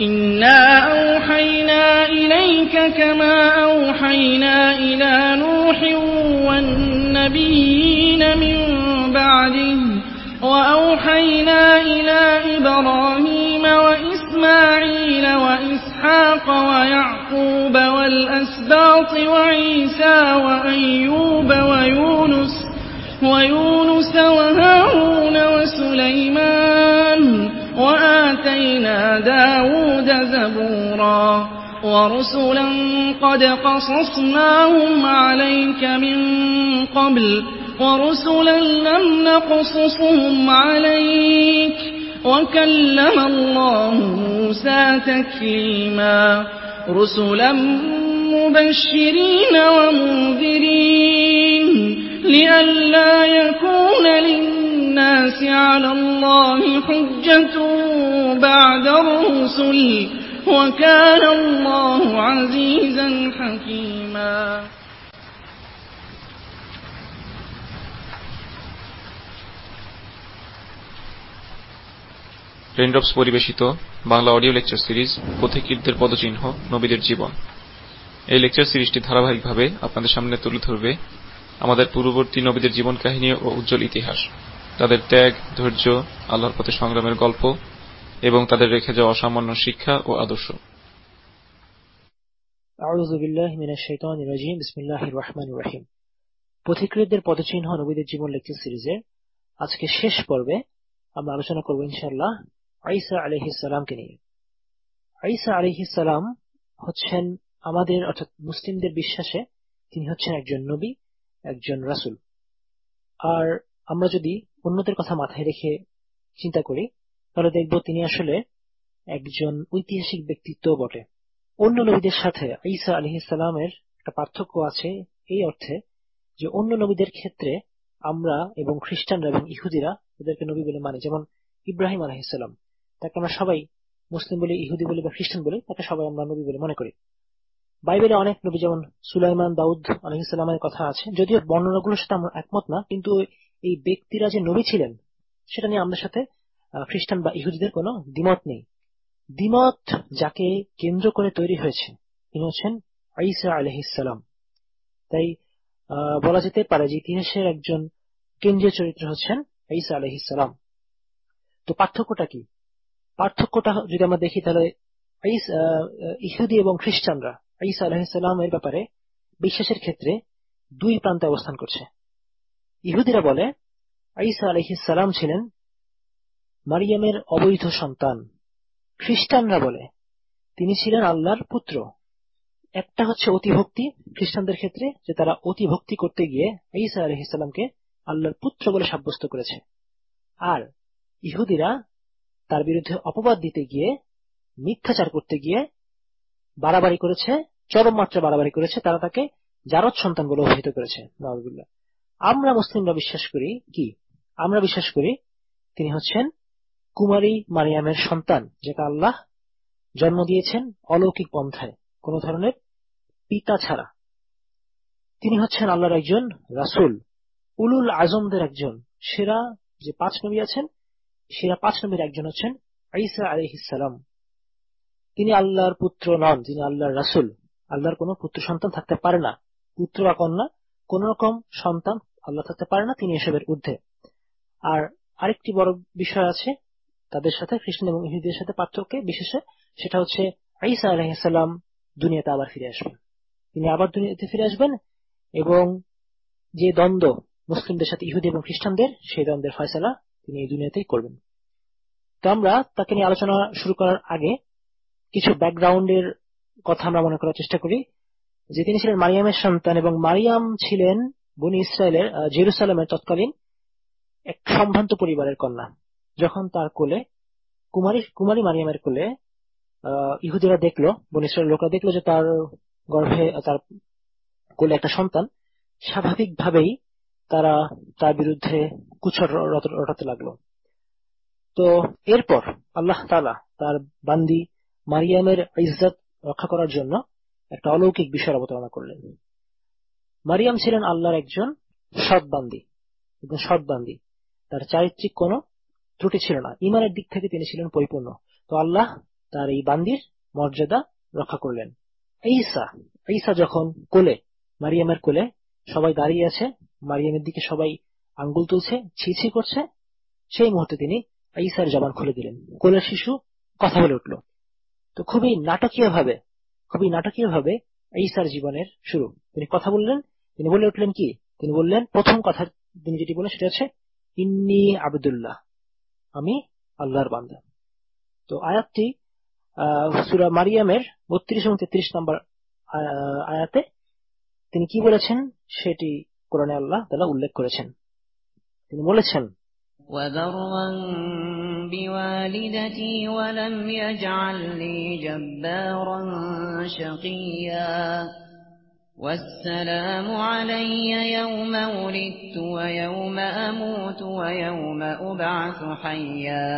إنا أوحينا إليك كما أوحينا إلى نوح والنبيين من بعده وأوحينا إلى إبراهيم وإسماعيل وإسحاق ويعقوب والأسباط وعيسى وأيوب ويونس وهارون وسليمان وآتينا داود زبورا ورسلا قد قصصناهم عليك من قبل ورسلا لم نقصصهم عليك وكلم الله موسى تكليما رسلا مبشرين ومنذرين لئلا يكون للناس على الله حجة بعد الرسل وكان الله عزيزا حكيما Raindrops পরিবেশিত Bangla audio lecture series পথিকৃতদের পদচিহ্ন নবীদের জীবন। এই লেকচার সিরিজটি ধারাবাহিকভাবে আপনাদের সামনে তুলে ধরবে আমাদের পূর্ববর্তী নবীদের জীবন কাহিনী ও উজ্জ্বল ইতিহাস, তাদের ত্যাগ, ধৈর্য, আল্লাহর পথে সংগ্রামের গল্প এবং তাদের রেখে যাওয়া অসামান্য শিক্ষা ও আদর্শ। আউযু বিল্লাহি মিনাশ শাইতানির রাজীম। বিসমিল্লাহির রহমানির রহিম। পথিকৃতদের পদচিহ্ন নবীদের জীবন লেকচার সিরিজের আজকে শেষ পর্বে আমরা আলোচনা করব ইনশাআল্লাহ ঈসা আলাইহিস সালামকে নিয়ে। ঈসা আলাইহিস সালাম হচ্ছেন আমাদের অর্থাৎ মুসলিমদের বিশ্বাসে তিনি হচ্ছেন একজন নবী, একজন রাসূল। আর আমরা যদি অন্যদের কথা মাথায় রেখে চিন্তা করি তাহলে দেখব তিনি আসলে একজন ঐতিহাসিক ব্যক্তিত্ব বটে। অন্য নবীদের সাথে ঈসা আলাইহিস সালামের একটা পার্থক্য আছে এই অর্থে যে অন্য নবীদের ক্ষেত্রে আমরা এবং খ্রিস্টানরা এবং ইহুদিরা এদেরকে নবী বলে মানে। যেমন ইব্রাহিম আলাইহিস সালাম, তাকে আমরা সবাই মুসলিম বলে, ইহুদি বলে বা খ্রিস্টান বলে, তাকে সবাই আমরা নবী বলে মনে করি। বাইবেলে অনেক নবী যেমন সুলাইমান, দাউদ আলাইহিস সালামের কথা আছে, যদিও বর্ণনাগুলোর সাথে আমরা একমত না, কিন্তু এই ব্যক্তিরা যে নবী ছিলেন সেটা নিয়ে আমাদের সাথে খ্রিস্টান বা ইহুদিদের কোনো দ্বিমত নেই। দ্বিমত যাকে কেন্দ্র করে তৈরি হয়েছে তিনি হচ্ছেন ঈসা আলাইহিস সালাম। তাই বলা যেতে পারে যে ইতিহাসের একজন কেন্দ্রীয় চরিত্র হচ্ছেন ঈসা আলাইহিস সালাম। তো পার্থক্যটা কি? পার্থক্যটা যদি আমরা দেখি তাহলে ইহুদি এবং খ্রিস্টানরা ঈসা আলাইহিস সালামের ব্যাপারে বিশ্বাসের ক্ষেত্রে দুই প্রান্তে অবস্থান করছে। ইহুদিরা বলে ঈসা আলাইহিস সালাম ছিলেন মারিয়ামের অবৈধ সন্তান। খ্রিস্টানরা বলে তিনি ছিলেন আল্লাহর পুত্র। একটা হচ্ছে অতিভক্তি খ্রিস্টানদের ক্ষেত্রে, যে তারা অতিভক্তি করতে গিয়ে ঈসা আলাইহিস সালামকে আল্লাহর পুত্র বলে সাব্যস্ত করেছে। আর ইহুদিরা তার বিরুদ্ধে অপবাদ দিতে গিয়ে, মিথ্যাচার করতে গিয়ে বাড়াবাড়ি করেছে, চরম মাত্রা বাড়াবাড়ি করেছে, তারা তাকে জারদ সন্তান বলে অভিহিত করেছে। নাউযুবিল্লাহ। আমরা মুসলিমরা বিশ্বাস করি কি? আমরা বিশ্বাস করি তিনি হচ্ছেন কুমারী মারিয়ামের সন্তান, যেটা আল্লাহ জন্ম দিয়েছেন অলৌকিক পন্থায়, কোন ধরনের পিতা ছাড়া। তিনি হচ্ছেন আল্লাহর একজন রাসূল, উলুল আজমদের একজন। সেরা যে 5 নবী আছেন, সেরা 5 নবীর একজন হচ্ছেন ঈসা আলাইহিস সালাম। তিনি আল্লাহর পুত্র নন, তিনি আল্লাহর রাসূল। আল্লাহর কোনো পুত্র সন্তান থাকতে পারে না, পুত্র বা কন্যা কোন রকম সন্তান আল্লাহ থাকতে পারে না, তিনি এসবের ঊর্ধ্বে। আর আরেকটি বড় বিষয় আছে তাদের সাথে, খ্রিস্টান এবং ইহুদিদের সাথে পার্থক্য বিশেষে, সেটা হচ্ছে ঈসা আলাইহিস সালাম দুনিয়াতে আবার ফিরে আসবেন। তিনি আবার দুনিয়াতে ফিরে আসবেন এবং যে দ্বন্দ্ব মুসলিমদের সাথে ইহুদি এবং খ্রিস্টানদের, সেই দ্বন্দ্বের ফয়সালা তিনি এই দুনিয়াতেই করবেন। তো আমরা তাকে নিয়ে আলোচনা শুরু করার আগে কিছু ব্যাকগ্রাউন্ডের কথা আমরা মনে করার চেষ্টা করি। যে তিনি ছিলেন মারিয়ামের সন্তান এবং মারিয়াম ছিলেন বনি ইসরায়েলের জেরুসালেমের তৎকালীন এক সম্ভ্রান্ত পরিবারের কন্যা। যখন তার কোলে কুমারী মারিয়ামের কোলে ইহুদিরা দেখলো, বনি ইসরায়েলের লোকরা দেখলো যে তার গর্ভে, তার কোলে একটা সন্তান, স্বাভাবিকভাবেই তারা তার বিরুদ্ধে কুচ্ছর রটাতে লাগলো। তো এরপর আল্লাহ তাআলা তার বান্দি মারিয়ামের ইজ্জত রক্ষা করার জন্য একটা অলৌকিক বিষয় অবতারণা করলেন। মারিয়াম ছিলেন আল্লাহর একজন সৎ বান্দি, তার চারিত্রিক কোনো ত্রুটি ছিল না, ঈমানের দিক থেকে তিনি ছিলেন পরিপূর্ণ। তো আল্লাহ তার এই বান্দির মর্যাদা রক্ষা করলেন। ঈসা যখন কোলে, মারিয়ামের কোলে সবাই দাঁড়িয়ে আছে, মারিয়ামের দিকে সবাই আঙ্গুল তুলছে, ছি ছি করছে, সেই মুহূর্তে তিনি ঈসার জবান খুলে দিলেন। কোলের শিশু কথা বলে উঠল। তো খুবই নাটকীয় ভাবে ঈসার জীবনের শুরু। তিনি কথা বললেন, তিনি বলে উঠলেন কি? তিনি বললেন, প্রথম কথা তিনি যেটি বললেন সেটা হচ্ছে ইন্নী আব্দুল্লাহ, আমি আল্লাহর বান্দা। তো আয়াতটি সূরা মারিয়ামের 32 এবং 33 নম্বর আয়াতে তিনি কি বলেছেন সেটি কোরআনে আল্লাহ তাআলা উল্লেখ করেছেন। তিনি বলেছেন, وَبَرًّا بِوَالِدَتِي وَلَمْ يَجْعَلْنِي جَبَّارًا شَقِيًّا وَالسَّلَامُ عَلَيَّ يَوْمَ وُلِدتُّ وَيَوْمَ أَمُوتُ وَيَوْمَ أُبْعَثُ حَيًّا।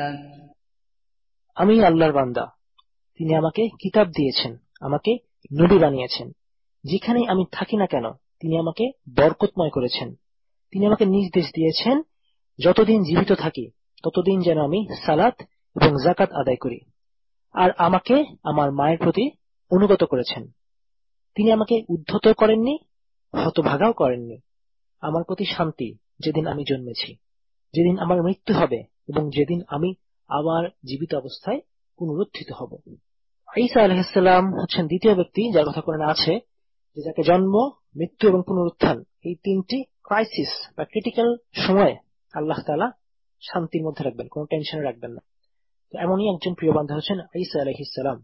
আমি আল্লাহর বান্দা, তিনি আমাকে কিতাব দিয়েছেন, আমাকে নবী বানিয়েছেন। যেখানে আমি থাকি না কেন তিনি আমাকে বরকতময় করেছেন। তিনি আমাকে নির্দেশ দিয়েছেন যতদিন জীবিত থাকি ততদিন যেন আমি সালাত এবং যাকাত আদায় করি, আর আমাকে আমার মায়ের প্রতি অনুগত করেছেন। তিনি আমাকে উদ্ধত করেননি, হতভাগাও করেননি। আমার প্রতি শান্তি যেদিন আমি জন্মেছি, যেদিন আমার মৃত্যু হবে এবং যেদিন আমি আবার জীবিত অবস্থায় পুনরুত্থিত হব। ঈসা আলাইহিস সালাম হচ্ছেন দ্বিতীয় ব্যক্তি যার কথা কোরআনে আছে, যে যাকে জন্ম, মৃত্যু এবং পুনরুত্থান, এই তিনটি ক্রাইসিস বা ক্রিটিক্যাল সময়ে আল্লাহ তাআলা শান্তির মধ্যে রাখবেন, কোনো টেনশনে রাখবেন না। তো এমনই একজন প্রিয় বান্দা হচ্ছেন ঈসা আলাইহিস সালাম।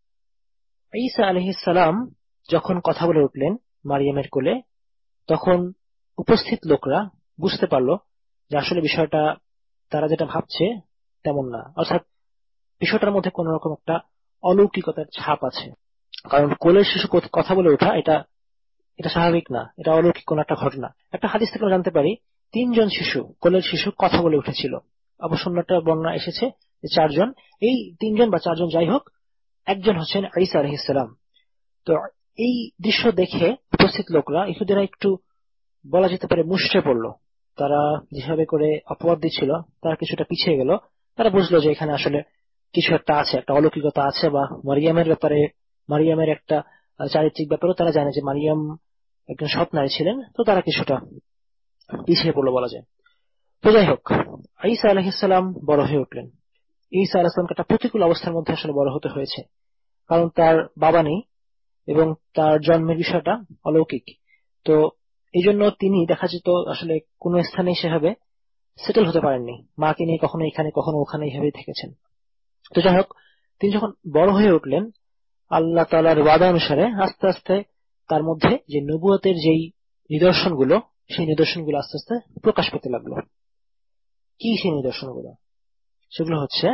ঈসা আলাইহিস সালাম যখন কথা বলে উঠলেন মারিয়ামের কোলে, তখন উপস্থিত লোকরা বুঝতে পারলো যে আসলে বিষয়টা তারা যেটা ভাবছে তেমন না, অর্থাৎ বিষয়টার মধ্যে কোন রকম একটা অলৌকিকতার ছাপ আছে। কারণ কোলের শিশু কথা বলে ওঠা এটা স্বাভাবিক না, এটা অলৌকিক কোন একটা ঘটনা। একটা হাদিস থেকে আমরা জানতে পারি 3 জন শিশু, কোলের শিশু কথা বলে উঠেছিল। অবশ্য অন্যটা বর্ণনা এসেছে যে 4 জন। এই 3 জন বা 4 জন যাই হোক, একজন হচ্ছেন ঈসা আলাইহিস সালাম। তো এই দৃশ্য দেখে উপস্থিত লোকরা, ইহুদিরা একটু বলা যেতে পারে মুষড়ে পড়ল। তারা যেভাবে করে অপবাদ দিচ্ছিল তারা কিছুটা পিছিয়ে গেল। তারা বুঝলো যে এখানে আসলে কিছু একটা আছে, একটা অলৌকিকতা আছে, বা মারিয়ামের একটা চারিত্রিক ব্যাপারও তারা জানে যে মারিয়াম একজন সৎ নারী ছিলেন। তো তারা কিছুটা পিছিয়ে পড়লো বলা যায়। তো যাই হোক, ঈসা আলাইহিস সালাম বড় হয়ে উঠলেন। ঈসা আলাইহিস সালামকে একটা প্রতিকূল অবস্থার মধ্যে আসলে বড় হতে হয়েছে, কারণ তার বাবা নেই এবং তার জন্মের বিষয়টা অলৌকিক। তো এই জন্য তিনি দেখা যেত আসলে কোন স্থানে সেভাবে সেটেল হতে পারেননি। মাকে নিয়ে কখনো এখানে কখনো ওখানে এইভাবেই থেকেছেন। তো যাই হোক, তিনি যখন বড় হয়ে উঠলেন, আল্লাহ তাআলার ওয়াদা অনুসারে আস্তে আস্তে তার মধ্যে যে নবুয়তের যেই নিদর্শনগুলো, সেই নিদর্শনগুলো আস্তে আস্তে প্রকাশ পেতে লাগলো। কি সেই নিদর্শনগুলো? সেগুলো হচ্ছে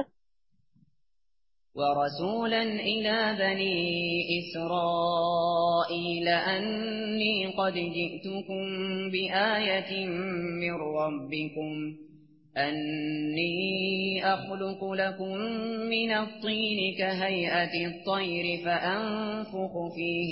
وَرَسُولًا إِلَى بَنِي إِسْرَائِيلَ أَنِّي قَدْ جِئْتُكُم بِآيَةٍ مِّن رَّبِّكُمْ أَنِّي أَخْلُقُ لَكُم مِّنَ الطِّينِ كَهَيْئَةِ الطَّيْرِ فَأَنفُخُ فِيهِ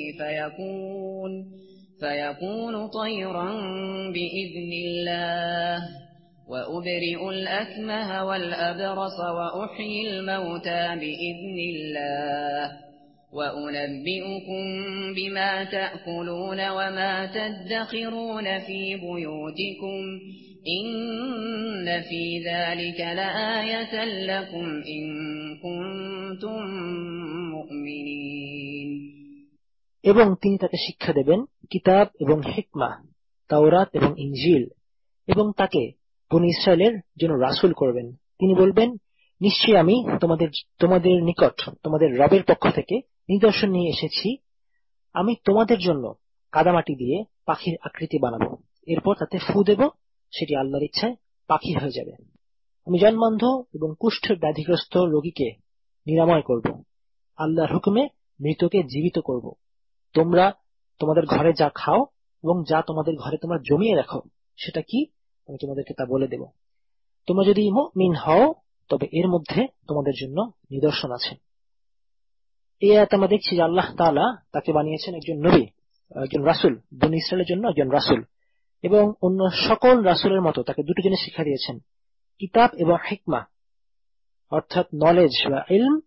فَيَكُونُ طَيْرًا بِإِذْنِ اللَّهِ وَأُبْرِئُ الْأَكْمَهَ وَالْأَبْرَصَ وَأُحْيِي الْمَوْتَى بِإِذْنِ اللَّهِ وَأُنَبِّئُكُم بِمَا تَأْكُلُونَ وَمَا تَدَّخِرُونَ فِي بُيُوتِكُمْ إِنَّ فِي ذَلِكَ لَآيَةً لَكُمْ إِن كُنتُم مُّؤْمِنِينَ। এবং তিনি তাকে শিক্ষা দেবেন কিতাব এবং হিকমা, তাওরাত এবং ইনজিল, এবং তাকে বনী ইসরায়েলের জন্য রাসূল করবেন। তিনি বলবেন, নিশ্চয়ই আমি তোমাদের নিকট তোমাদের রবের পক্ষ থেকে নিদর্শন নিয়ে এসেছি। আমি তোমাদের জন্য কাদামাটি দিয়ে পাখির আকৃতি বানাবো, এরপর তাতে ফু দেব, সেটি আল্লাহর ইচ্ছায় পাখি হয়ে যাবে। আমি জন্মান্ধ এবং কুষ্ঠ ব্যাধিগ্রস্ত রোগীকে নিরাময় করব, আল্লাহর হুকুমে মৃতকে জীবিত করব। তোমরা তোমাদের ঘরে যা খাও এবং যা তোমাদের ঘরে তোমরা জমিয়ে রাখো সেটা কি আমি তোমাদেরকে তা বলে দেব। তোমরা যদি মুমিন হও তবে এর মধ্যে তোমাদের জন্য নিদর্শন আছে। এই আয়াতে আমরা দেখছি যে আল্লাহ তাআলা তাকে বানিয়েছেন একজন নবী, একজন রাসূল, বনী ইসরায়েলের জন্য একজন রাসূল, এবং অন্য সকল রাসূলের মতো তাকে দুটো জিনিস শিক্ষা দিয়েছেন, কিতাব এবং হিকমা, অর্থাৎ নলেজ বা ইলম,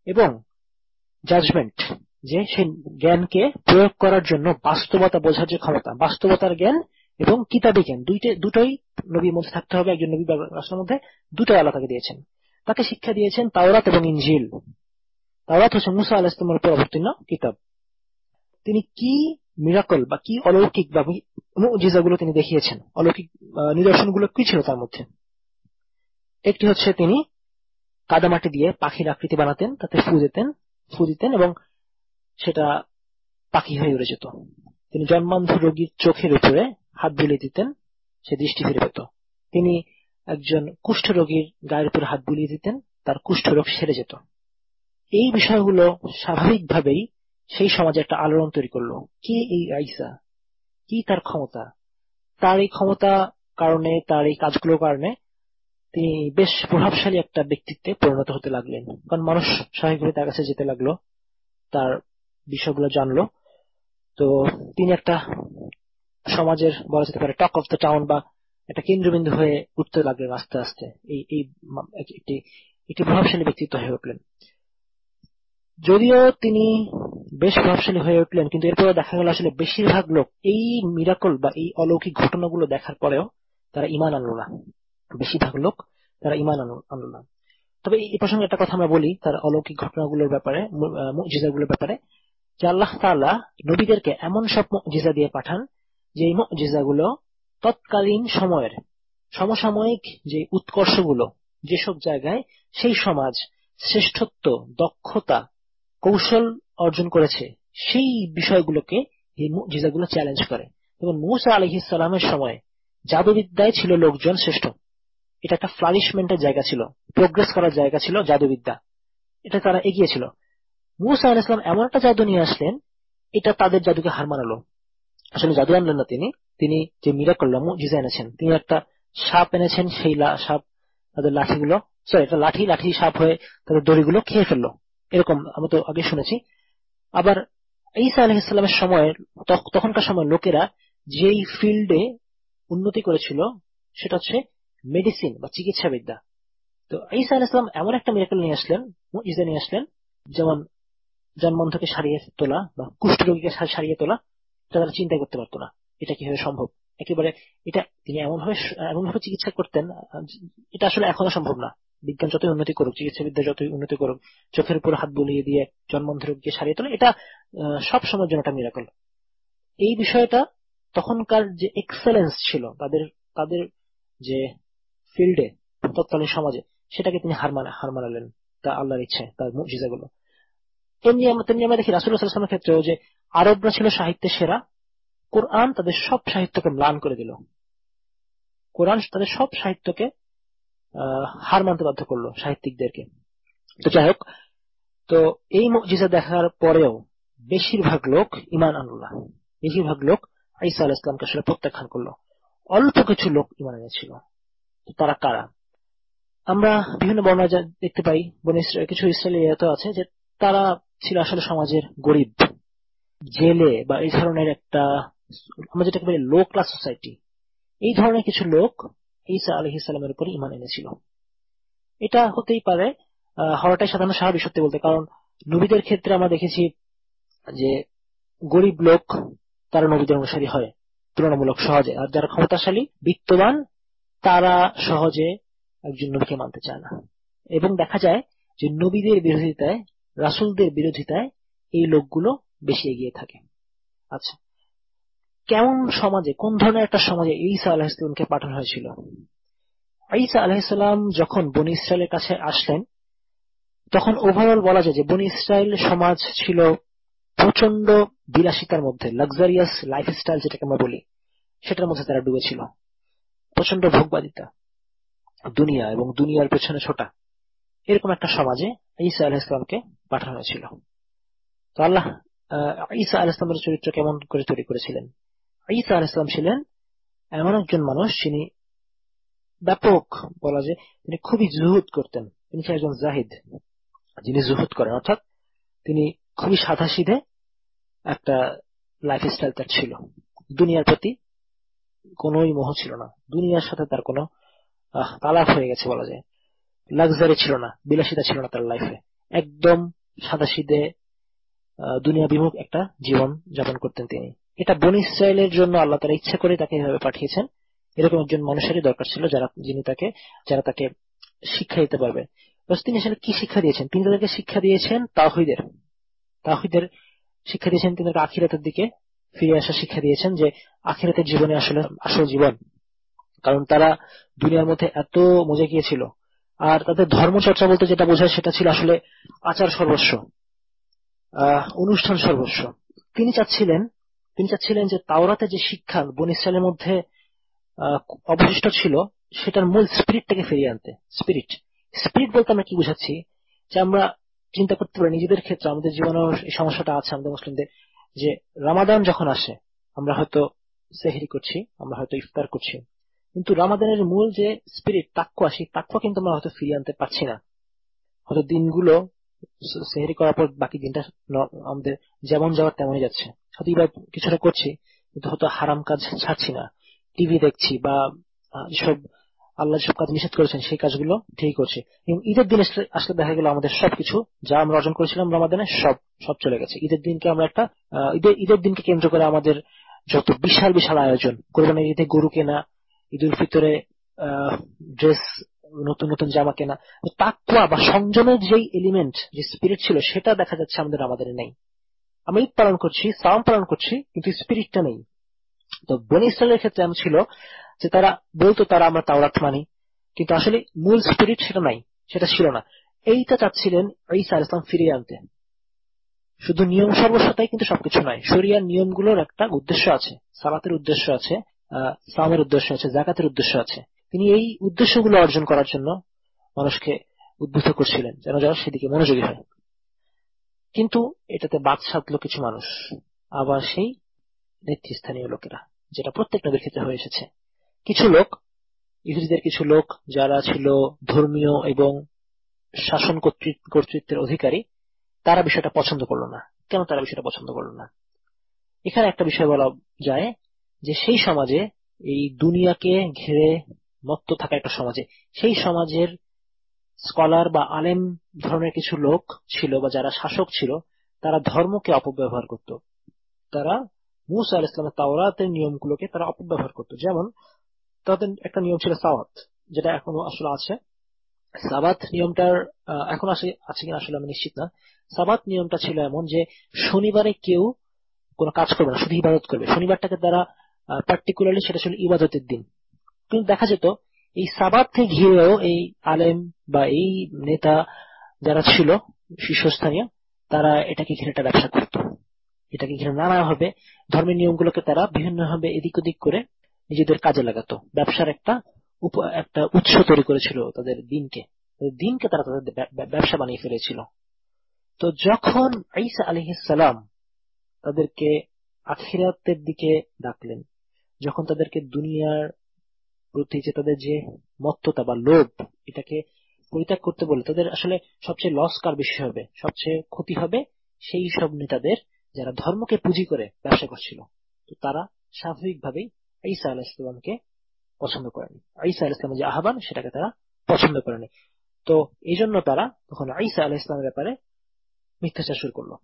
এবং জাজমেন্ট, যে সেই জ্ঞানকে প্রয়োগ করার জন্য বাস্তবতা বোঝার যে ক্ষমতা, বাস্তবতার জ্ঞান এবং কিতাবী জ্ঞান দুটোই নবীর মধ্যে থাকতে হবে। একজন নবী বা রাসূলের মধ্যে দুটোই আল্লাহ তাকে দিয়েছেন। তাকে শিক্ষা দিয়েছেন তাওরাত এবং ইনজিল। তাওরাত হচ্ছে মুসা আলাইহিস সালামের উপর অবতীর্ণ কিতাব। তিনি কি মিরাকল বা কি অলৌকিক বা মুজিজাগুলো তিনি দেখিয়েছেন, অলৌকিক নিদর্শনগুলো কি ছিল তার মধ্যে? একটি হচ্ছে তিনি কাদামাটি দিয়ে পাখির আকৃতি বানাতেন, তাতে ফু দিতেন এবং সেটা পাখি হয়ে উড়ে যেত। তিনি জন্মান্ধ রোগীর চোখের উপরে হাত বুলিয়ে দিতেন, সে দৃষ্টি ফিরে পেত। তিনি একজন কুষ্ঠ রোগীর গায়ের উপরে হাত বুলিয়ে দিতেন, তার কুষ্ঠ রোগ সেরে যেত। এই বিষয়গুলো স্বাভাবিকভাবেই সেই সমাজে একটা আলোড়ন তৈরি করলো। কে এই ঈসা, কি তার ক্ষমতা? তার এই ক্ষমতা কারণে, তার এই কাজগুলোর কারণে তিনি বেশ প্রভাবশালী একটা ব্যক্তিত্বে পরিণত হতে লাগলেন। কারণ মানুষ স্বাভাবিকভাবে তার কাছে যেতে লাগলো, তার বিষয়গুলো জানলো। তো তিনি একটা সমাজের বলা যেতে পারে টক অফ দ্য টাউন বা একটা কেন্দ্রবিন্দু হয়ে উঠতে লাগলেন আস্তে আস্তে। একটি প্রভাবশালী ব্যক্তিত্ব হয়ে উঠলেন। যদিও তিনি বেশ প্রভাবশালী হয়ে উঠলেন, কিন্তু এরপরে দেখা গেল আসলে বেশিরভাগ লোক এই মিরাকল বা এই অলৌকিক ঘটনাগুলো দেখার পরেও তারা ঈমান আনলো না। বেশিরভাগ লোক তারা ঈমান আনলো না। তবে এই প্রসঙ্গে একটা কথা আমরা বলি তার অলৌকিক ঘটনাগুলোর ব্যাপারে, মুজিজাগুলোর ব্যাপারে, যে আল্লাহ তাআলা নবীদেরকে এমন সব মুজিজা দিয়ে পাঠান যে এই মুজিজাগুলো তৎকালীন সময়ের সমসাময়িক যে উৎকর্ষগুলো, যেসব জায়গায় সেই সমাজ শ্রেষ্ঠত্ব, দক্ষতা, কৌশল অর্জন করেছে, সেই বিষয়গুলোকে এই মুজিজাগুলো চ্যালেঞ্জ করে। যেমন মূসা আলাইহিস সালামের সময় জাদুবিদ্যায় ছিল লোকজন শ্রেষ্ঠ। এটা একটা ফ্লারিশমেন্টের জায়গা ছিল, প্রোগ্রেস করার জায়গা ছিল জাদুবিদ্যা, এটা তারা এগিয়েছিল। মূসা আলাইহিস সালাম এমন একটা জাদু নিয়ে আসলেন, এটা তাদের জাদুকে হার মানালো। আসলে জাদু আনলেন না তিনি যে মিরাকল মুজিজা এনেছেন। তিনি একটা সাপ এনেছেন, সেই সাপ তাদের লাঠিগুলো, এটা লাঠি সাপ হয়ে তাদের দড়িগুলো খেয়ে ফেললো, এরকম আমরা তো আগে শুনেছি। আবার ঈসা আলাইহিস সালামের সময়, তখনকার সময় লোকেরা যেই ফিল্ডে উন্নতি করেছিল সেটা হচ্ছে মেডিসিন বা চিকিৎসা বিদ্যা। তো ঈসা আলাইহিস সালাম এমন একটা মিরাকল নিয়ে আসলেন, মুজিজা নিয়ে আসলেন, যেমন জন্মন্ধকে সারিয়ে তোলা বা কুষ্ঠরোগীকে সারিয়ে তোলা, এটা তারা চিন্তা করতে পারতো না এটা কিভাবে সম্ভব। একেবারে এটা তিনি এমনভাবে চিকিৎসা করতেন, এটা আসলে এখনো সম্ভব না। বিজ্ঞান যতই উন্নতি করুক, চিকিৎসাবিদ্যা যতই উন্নতি করুক, চোখের উপর হাত বুলিয়ে দিয়ে জন্মন্ধ রোগীকে সারিয়ে তোলা, এটা সব সময়ের জন্য একটা মিরাকল। এই বিষয়টা তখনকার যে এক্সেলেন্স ছিল তাদের যে ফিল্ডে, তৎকালীন সমাজে, সেটাকে তিনি হার মানালেন তা আল্লাহর ইচ্ছে, তার মুজিজাগুলো। তেমনি আমরা দেখি রাসূলুল্লাহ সাল্লাল্লাহু আলাইহি ওয়াসাল্লামের ক্ষেত্রেও যে আরবরা ছিল সাহিত্যের সেরা, কোরআন তাদের সব সাহিত্যকে ম্লান করে দিল। কোরআন তাদের সব সাহিত্যকে হার মানতে বাধ্য করলো, সাহিত্যিকদেরকে। তো যাই হোক, তো এই মুজিজা দেখার পরেও বেশিরভাগ লোক ঈমান আনলো না। বেশিরভাগ লোক ঈসা আলাইহিস সালামকে আসলে প্রত্যাখ্যান করলো। অল্প কিছু লোক ঈমান এনেছিল। তারা কারা? আমরা বিভিন্ন বর্ণনা দেখতে পাই, কিছু ইসরায়েলিয়াত আছে যে তারা ছিল আসলে সমাজের গরিব, জেলে বা এই ধরনের একটা, আমরা যেটাকে বলি লো ক্লাস সোসাইটি, এই ধরনের কিছু লোক ঈসা আলাইহিস সালামের উপর ঈমান এনেছিল। এটা হতেই পারে, হওয়াটাই সাধারণ স্বাভাবিক সত্যি বলতে। কারণ নবীদের ক্ষেত্রে আমরা দেখেছি যে গরিব লোক তারা নবীদের অনুসারী হয় তুলনামূলক সহজে, আর যারা ক্ষমতাশালী, বিত্তবান, তারা সহজে একজন নবীকে মানতে চায় না। এবং দেখা যায় যে নবীদের বিরোধিতায়, রাসূলদের বিরোধিতায় এই লোকগুলো বেশি এগিয়ে থাকে। আচ্ছা, কেমন সমাজে, কোন ধরনের একটা সমাজে ঈসা আলাইহিস সালামকে পাঠানো হয়েছিল? ঈসা আলাইহিস সালাম যখন বনী ইসরায়েলের কাছে আসলেন, তখন ওভারঅল বলা যায় যে বনী ইসরায়েল সমাজ ছিল প্রচন্ড বিলাসিতার মধ্যে, লাক্সারিয়াস লাইফস্টাইল যেটাকে আমরা বলি, সেটার মধ্যে তারা ডুবেছিল। প্রচন্ড ভোগবাদিতা, দুনিয়া এবং দুনিয়ার পেছনে ছোটা, এরকম একটা সমাজে ঈসা আলাইহিস সালামকে পাঠানো হয়েছিল। তো আল্লাহ ঈসা আলাইহিস সালামের চরিত্র কেমন করে তৈরি করেছিলেন? ঈসা আলাইহিস সালাম ছিলেন এমন একজন মানুষ, যিনি ব্যাপক বলা যায় তিনি খুবই জুহুদ করতেন। তিনি ছিলেন একজন জাহিদ, যিনি জুহুদ করেন, অর্থাৎ তিনি খুবই সাদাসিধে একটা লাইফস্টাইল তার ছিল। দুনিয়ার প্রতি কোনোই মোহ ছিল না, দুনিয়ার সাথে তার কোনো তালাক হয়ে গেছে বলা যায়। লাক্সারি ছিল না, বিলাসিতা ছিল না তার লাইফে, একদম সাদাসিধে দুনিয়া বিমুখ একটা জীবন যাপন করতেন তিনি। এটা বনী ইসরায়েলের জন্য আল্লাহ তাআলা ইচ্ছা করে তাকে এভাবে পাঠিয়েছেন। এরকম একজন মানুষেরই দরকার ছিল যারা তাকে শিক্ষা দিতে পারবে। তিনি আসলে কি শিক্ষা দিয়েছেন? তিনি তাদেরকে শিক্ষা দিয়েছেন তাওহীদের শিক্ষা দিয়েছেন। তিনি আখিরাতের দিকে ফিরে আসার শিক্ষা দিয়েছেন, যে আখিরাতের জীবনে আসলে আসল জীবন। কারণ তারা দুনিয়ার মধ্যে এত মজে গিয়েছিল, আর তাদের ধর্মচর্চা বলতে যেটা বোঝায় সেটা ছিল আসলে আচার সর্বস্ব, অনুষ্ঠান সর্বস্ব। তিনি চাচ্ছিলেন যে তাওরাতে যে শিক্ষা বনী ইসরায়েলের মধ্যে অবশিষ্ট ছিল সেটার মূল স্পিরিটটাকে ফিরিয়ে আনতে। স্পিরিট বলতে আমরা কি বুঝাচ্ছি? যে আমরা চিন্তা করতে পারি নিজেদের ক্ষেত্রে, আমাদের জীবনের এই সমস্যাটা আছে আমাদের মুসলিমদের, যে রমাদান যখন আসে আমরা হয়তো সেহরি করছি, আমরা হয়তো ইফতার করছি, কিন্তু রমাদানের মূল যে স্পিরিট তাকওয়া, সেই তাকওয়া কিন্তু আমরা হয়তো ফিরিয়ে আনতে পারছি না। হয়তো দিনগুলো সেহরি করার পর বাকি দিনটা আমাদের যেমন যাওয়ার তেমনই যাচ্ছে। হয়তো এবার কিছুটা করছি, কিন্তু হয়তো হারাম কাজ ছাড়ছি না, টিভি দেখছি, বা যেসব আল্লাহ যেসব কাজ নিষেধ করেছেন সেই কাজগুলো ঠিক করছি। এবং ঈদের দিন আসলে দেখা গেল আমাদের সবকিছু যা আমরা অর্জন করেছিলাম রমাদানে সব চলে গেছে। ঈদের দিনকে কেন্দ্র করে আমাদের যত বিশাল বিশাল আয়োজন, কোরবানির ঈদে গরু কেনা, ঈদ উল ফিতরে ড্রেস, নতুন নতুন জামা কেনা, তাকওয়া বা সংযমের যেই এলিমেন্ট, যে স্পিরিট ছিল, সেটা দেখা যাচ্ছে আমাদের আমাদের নেই। আমরা ঈদ পালন করছি, সাওম পালন করছি, কিন্তু স্পিরিটটা নেই। তো বনী ইসরায়েলের ক্ষেত্রে এমন ছিল যে তারা বলতো আমরা তাওরাত মানি, কিন্তু আসলে মূল স্পিরিট সেটা ছিল না। এইটা চাচ্ছিলেন ঈসা আলাইহিস সালাম ফিরিয়ে আনতে। শুধু নিয়ম সর্বস্বতাই কিন্তু সবকিছু নয়। শরিয়ার নিয়মগুলোর একটা উদ্দেশ্য আছে, সালাতের উদ্দেশ্য আছে, সাওমের উদ্দেশ্য আছে, যাকাতের উদ্দেশ্য আছে। তিনি এই উদ্দেশ্যগুলো অর্জন করার জন্য মানুষকে উদ্বুদ্ধ করছিলেন যেন যারা সেদিকে মনোযোগী হয়। কিন্তু এটাতে বাদ সাধলো কিছু মানুষ, আবার সেই নেতৃস্থানীয় লোকেরা, যেটা প্রত্যেক নবীর ক্ষেত্রে হয়ে এসেছে। ইহুদিদের কিছু লোক যারা ছিল ধর্মীয় এবং শাসন কর্তৃত্বের অধিকারী, তারা বিষয়টা পছন্দ করলো না। কেন তারা বিষয়টা পছন্দ করলো না? এখানে একটা বিষয় বলা যায় যে সেই সমাজে, এই দুনিয়াকে ঘিরে মত্ত থাকা একটা সমাজে, সেই সমাজের স্কলার বা আলেম ধরনের কিছু লোক ছিল, বা যারা শাসক ছিল, তারা ধর্মকে অপব্যবহার করত। তারা মূসা আলাইহিস সালামের তাওরাতের নিয়মগুলোকে তারা অপব্যবহার করত। যেমন তাদের একটা নিয়ম ছিল সাওয়াত, যেটা এখনো আসলে আছে। সাবাত নিয়মটার এখন আছে কিনা আসলে আমি নিশ্চিত না। সাবাত নিয়মটা ছিল এমন যে শনিবারে কেউ কোনো কাজ করবে না, শুধু ইবাদত করবে। শনিবারটাকে তারা পার্টিকুলারলি সেটা ছিল ইবাদতের দিন। কিন্তু দেখা যেত এই সাবাতকে ঘিরেও এই আলেম বা এই নেতা যারা ছিল শীর্ষস্থানীয়, তারা এটাকে ঘিরে একটা ব্যবসা করত। এটাকে ঘিরে নানাভাবে ধর্মের নিয়মগুলোকে তারা বিভিন্নভাবে এদিক ওদিক করে নিজেদের কাজে লাগাতো। ব্যবসার একটা উৎস তৈরি করেছিল তাদের দিনকে তারা তাদের ব্যবসা বানিয়ে ফেলেছিল। তো যখন ঈসা আলাইহিস সালাম তাদেরকে আখিরাতের দিকে ডাকলেন, যখন তাদেরকে দুনিয়ার প্রতি যে তাদের যে মত্ততা বা লোভ, এটাকে পরিত্যাগ করতে বলে, তাদের আসলে সবচেয়ে লস কার বেশি হবে, সবচেয়ে ক্ষতি হবে সেই সব নেতাদের যারা ধর্মকে পুঁজি করে ব্যবসা করছিল। তো তারা স্বাভাবিকভাবেই ঈসা আলাইহিস সালামকে পছন্দ করেনি। ঈসা আলাইহিস সালামের যে আহ্বান সেটাকে তারা পছন্দ করেনি। তো এই জন্য তারা তখন ঈসা আলাইহিস সালামের ব্যাপারে মিথ্যাচার শুরু করলো।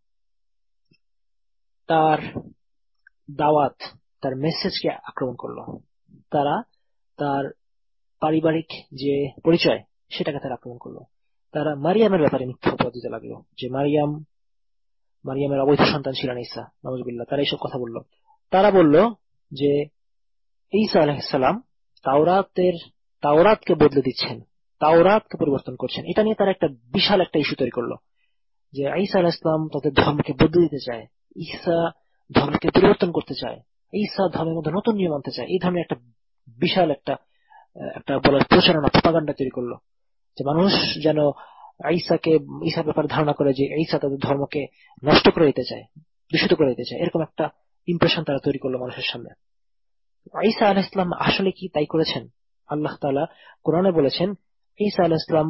তার দাওয়াত, তার মেসেজকে আক্রমণ করলো। তারা তার পারিবারিক যে পরিচয় সেটাকে তারা আক্রমণ করলো। তারা মারিয়ামের ব্যাপারে মিথ্যা অপবাদ দিতে লাগলো, যে মারিয়ামের অবৈধ সন্তান ছিলেন ঈসা, নাউযুবিল্লাহ। তারা এইসব কথা বলল। তারা বলল যে ঈসা আলাইহিস সালাম তাওরাতকে বদলে দিচ্ছেন, তাওরাতকে পরিবর্তন করছেন। এটা নিয়ে তারা একটা বিশাল একটা ইস্যু তৈরি করলো, যে ঈসা আলাইহিস সালাম তাদের ধর্মকে বদলে দিতে চায়, ঈসা ধর্মকে পরিবর্তন করতে চায়, ঈসা ধর্মের মধ্যে নতুন নিয়ম আনতে চায়। এই ধরনের একটা বিশাল একটা বলার প্রচারণা, প্রপাগান্ডা তৈরি করলো, যে মানুষ যেন ঈসার ব্যাপারে ধারণা করে যে ঈসা তাদের ধর্মকে নষ্ট করে দিতে চায়, দূষিত করে দিতে চায়। এরকম একটা ইমপ্রেশন তারা তৈরি করলো মানুষের সামনে। ঈসা আলাইহিস সালাম আসলে কি তাই করেছেন? আল্লাহ তাআলা কোরআনে বলেছেন ঈসা আলাইহিস সালাম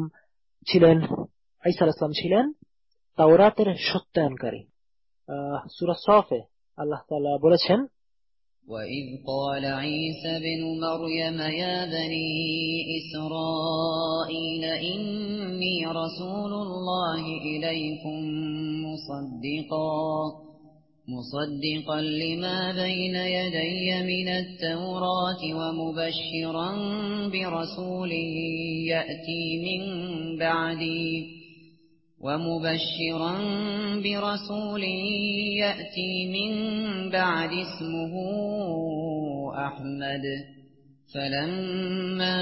ছিলেন তাওরাতের সত্যায়নকারী। সূরা সফে আল্লাহ তাআলা বলেছেন وإذ قال عيسى ابن مريم يا بني إسرائيل إني رسول الله إليكم مصدقا لما بين يدي من التوراة ومبشرا برسول يأتي من بعد اسمه أحمد فلما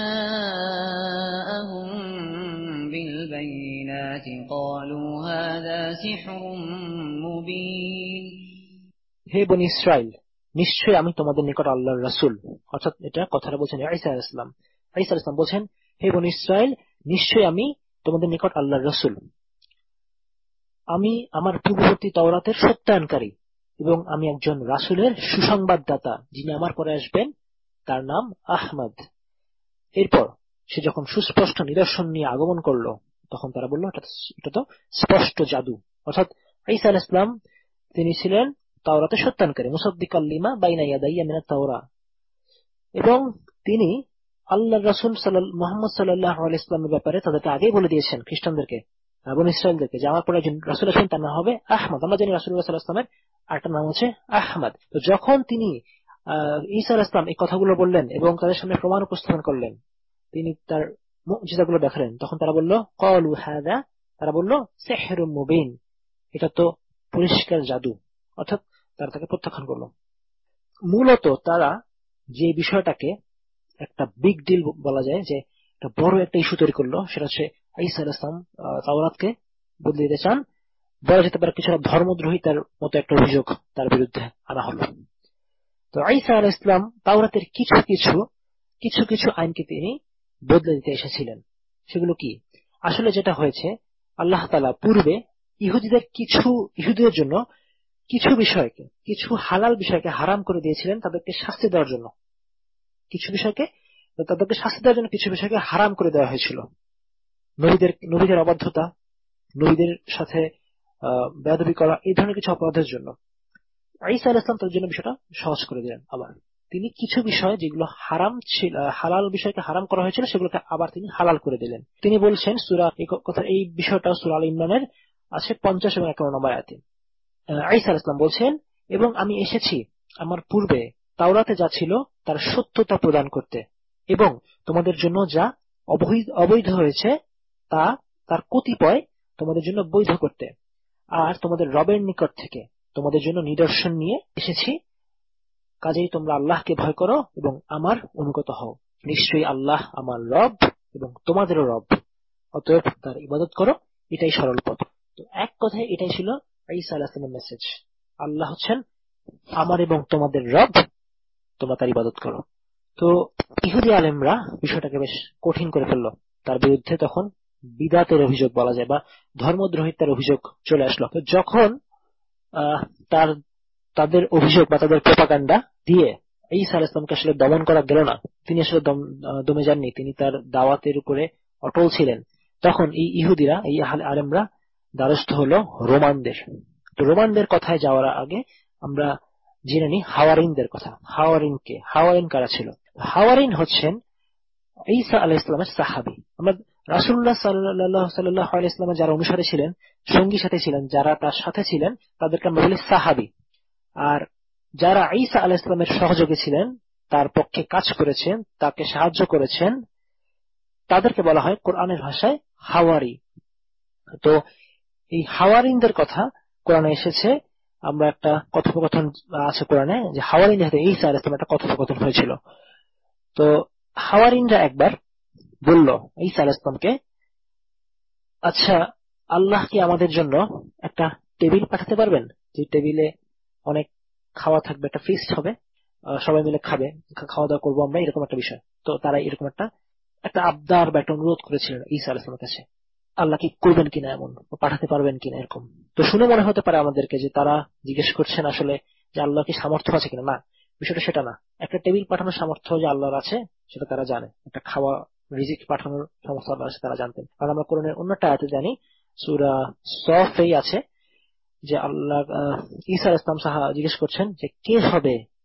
جاءهم بالبينات قالوا هذا سحر مبين হে বনী ইসরাইল, নিশ্চয়ই আমি তোমাদের নিকট আল্লাহর রাসূল। অর্থাৎ এটা কথাটা বলছেন ঈসা আলাইহিস সালাম। ঈসা আলাইহিস সালাম বলছেন, হে বনী ইসরাইল, নিশ্চয়ই আমি তোমাদের নিকট আল্লাহর রাসূল। আমি আমার পূর্ববর্তী তাওরাতের সত্যায়নকারী এবং আমি একজন রাসূলের সুসংবাদদাতা। যিনি আমার পরে আসবেন তার নাম আহমদ। এরপর সে যখন সুস্পষ্ট নিদর্শন নিয়ে আগমন করলো, তখন তারা বলল এটা তো স্পষ্ট জাদু। অর্থাৎ ঈসা আলাইহিস সালাম তিনি ছিলেন তাওরাতের সত্যায়নকারী, মুসাদ্দিকাল লিমা বাইনা ইয়াদাইয়া মিনাত তাওরাহ, এবং তিনি আল্লাহর রাসূল মুহাম্মদ সাল্লাল্লাহু আলাইহি ওয়াসাল্লামের ব্যাপারে তাদেরকে আগেই বলে দিয়েছেন, খ্রিস্টানদেরকে, বনী ইসরাইলদেরকে, যে আমার পরে একজন রাসূল আসবেন, তার নাম হবে আহমদ। আমরা জানি রাসূলুল্লাহ সাল্লাল্লাহু আলাইহি ওয়াসাল্লামের আরেকটা নাম হচ্ছে আহমদ। তো যখন তিনি ঈসা আলাইহিস সালাম এই কথাগুলো বললেন এবং তাদের সামনে প্রমাণ উপস্থাপন করলেন, তিনি তার মুজিজাগুলো দেখালেন, তখন তারা বলল ক্বালু হাযা, তারা বলল সিহরুম মুবিন, এটা তো পরিষ্কার জাদু। অর্থাৎ তারা তাকে প্রত্যাখ্যান করলো। মূলত তারা যে বিষয়টাকে একটা বিগ ডিল বলা যায়, যে একটা বড় একটা ইস্যু তৈরি করলো, সেটা হচ্ছে ঈসা আলাইহিস সালাম তাওরাতকে বদলে দিতে চান, বলা যেতে পারে কিছুটা ধর্মদ্রোহিতার মতো একটা অভিযোগ তার বিরুদ্ধে আনা হলো। তো ঈসা আলাইহিস সালাম তাওরাতের কিছু কিছু আইনকে তিনি বদলে দিতে এসেছিলেন। সেগুলো কি? আসলে যেটা হয়েছে, আল্লাহ তাআলা পূর্বে ইহুদিদের জন্য কিছু হালাল বিষয়কে হারাম করে দিয়েছিলেন তাদেরকে শাস্তি দেওয়ার জন্য। কিছু বিষয়কে হারাম করে দেওয়া হয়েছিল। নবীদের অবাধ্যতা, নবীদের সাথে বেয়াদবি করা, এই ধরনের কিছু অপরাধের জন্য ঈসা আলাইহিস সালাম তার জন্য বিষয়টা সহজ করে দিলেন। আবার তিনি কিছু বিষয় যেগুলো হারাম ছিল, হালাল বিষয়কে হারাম করা হয়েছিল, সেগুলোকে আবার তিনি হালাল করে দিলেন। তিনি বলছেন এই বিষয়টা সূরা আল ইমরানের আছে 50 এবং 51 নম্বর আয়াতে। ঈসা আলাইহিস সালাম বলছেন, এবং আমি এসেছি আমার পূর্বে তাওরাতে যা ছিল তার সত্যতা প্রদান করতে, এবং তোমাদের জন্য যা অবৈধ হয়েছে তা তার কতিপয় তোমাদের জন্য বৈধ করতে, আর তোমাদের রবের নিকট থেকে তোমাদের জন্য নিদর্শন নিয়ে এসেছি। কাজেই তোমরা আল্লাহকে ভয় করো এবং আমার অনুগত হও। নিশ্চয়ই আল্লাহ আমার রব এবং তোমাদেরও রব, অতএব তার ইবাদত করো, এটাই সরল পথ। তো এক কথায় এটাই ছিল ঈসা আলাইহিস সালামের মেসেজ। আল্লাহ হচ্ছেন আমার এবং তোমাদের রব, তোমরা তার ইবাদত করো। তো ইহুদি আলেমরা বিষয়টাকে বেশ কঠিন করে ফেললো। তার বিরুদ্ধে তখন বিদাতের অভিযোগ বলা যায়, বা ধর্মদ্রোহিতার অভিযোগ চলে আসলো। তো যখন তাদের অভিযোগ বা তাদের প্রোপাগান্ডা দিয়ে ঈসা আলাইহিস সালামকে আসলে দমন করা গেল না, তিনি আসলে দমে যাননি, তিনি তার দাওয়াতের উপরে অটল ছিলেন, তখন এই ইহুদিরা, এই আলেমরা দ্বারস্থ হলো রোমানদের। তো রোমানদের কথায় যাওয়ার আগে আমরা জেনে নিই হাওয়ারিনদের কথা। হাওয়ারিন কারা ছিল? হাওয়ারিন হচ্ছেন ঈসা আলাইহিস সালামের সাহাবী। আমরা রাসূলুল্লাহ সাল্লাল্লাহু আলাইহি ওয়াসাল্লামের যারা অনুসারী ছিলেন, সঙ্গী সাথী ছিলেন, যারা তার সাথে ছিলেন, তাদেরকে আমরা বলি সাহাবী। আর যারা ঈসা আলাইহিস সালামের সহযোগী ছিলেন, তার পক্ষে কাজ করেছেন, তাকে সাহায্য করেছেন, তাদেরকে বলা হয় কোরআনের ভাষায় হাওয়ারি। তো এই হাওয়ারিনদের কথা কোরআনে এসেছে। আমরা একটা কথোপকথন আছে কোরআনে, যে হাওয়ারিনদের সাথে ঈসা আলাইহিস সালামের একটা কথোপকথন হয়েছিল। তো হাওয়ারিনরা একবার বলল ঈসা আলাইহিস সালামকে, আচ্ছা, আল্লাহ কি আমাদের জন্য একটা টেবিল পাঠাতে পারবেন, যে টেবিলে অনেক খাওয়া থাকবে, একটা ফিস্ট হবে, সবাই মিলে খাবে, খাওয়া দাওয়া করবো আমরা, এরকম একটা বিষয়। তো তারা এরকম একটা আবদার বা একটা অনুরোধ করেছিলেন ঈসা আলাইহিস সালামের কাছে। আল্লাহ কি করবেন কিনা, এমন পাঠাতে পারবেন কিনা, এরকম। তো শুনে মনে হতে পারে আমাদেরকে যে তারা জিজ্ঞেস করছেন আসলে যে আল্লাহ কি সামর্থ্য আছে কিনা। না, বিষয়টা সেটা না। একটা টেবিল পাঠানোর সামর্থ্য যে আল্লাহর আছে সেটা তারা জানে, একটা খাওয়া রিজিক পাঠানোর সামর্থ্য আল্লাহর আছে তারা জানতেন। কারণ আমরা কোরআনের অন্যটা আয়াতে জানি, সূরা সফেই আছে যে আল্লাহ ঈসা আলাইহিস সালাম জিজ্ঞেস করছেন যে কে হবে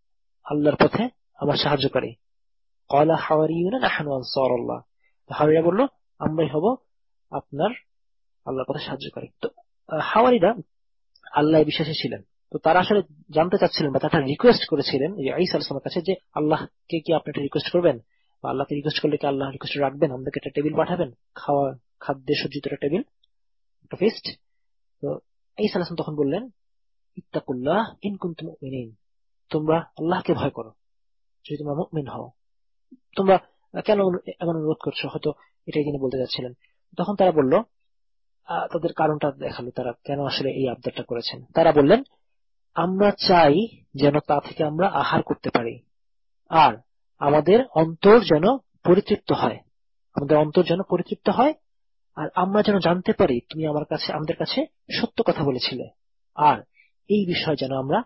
আল্লাহর পথে আমার সাহায্যকারী। ক্বালা হাওয়ারিয়ুনা নাহনু আনসারুল্লাহ, হাওয়ারিরা বলল আমরাই হব আপনার আল্লাহর পথে সাহায্যকারী। তো হাওয়ারিরা আল্লাহ বিশ্বাসী ছিলেন। তো তারা আসলে জানতে চাচ্ছিলেন বা তারা রিকোয়েস্ট করেছিলেন যে ঈসা আলাইহিস সালামের কাছে যে আল্লাহকে কি আপনি একটা রিকোয়েস্ট করবেন, বা আল্লাহকে রিকোয়েস্ট করলে কি আল্লাহ রিকোয়েস্ট রাখবেন, আমাদেরকে একটা টেবিল পাঠাবেন, খাদ্যে সজ্জিত একটা টেবিল, একটা ফিস্ট। তো ঈসা আলাইহিস সালাম তখন বললেন ইত্তাকুল্লাহ ইন কুনতুম মুমিনিন, তোমরা আল্লাহকে ভয় করো যদি তোমরা মুমিন হও। তোমরা কেন এমন অনুরোধ করছো, হয়তো এটাই তিনি বলতে যাচ্ছিলেন। তখন তারা বলল, তাদের কারণটা দেখালো তারা কেন আসলে এই আবদারটা করেছেন। তারা বললেন আমরা চাই যেন তা থেকে আমরা আহার করতে পারি, আর আমাদের অন্তর যেন পরিতৃপ্ত হয়, আমাদের অন্তর যেন পরিতৃপ্ত হয়, আর আমরা যেন জানতে পারি তুমি আমাদের কাছে সত্য কথা বলেছিলে, আর এই বিষয় যেন আমরা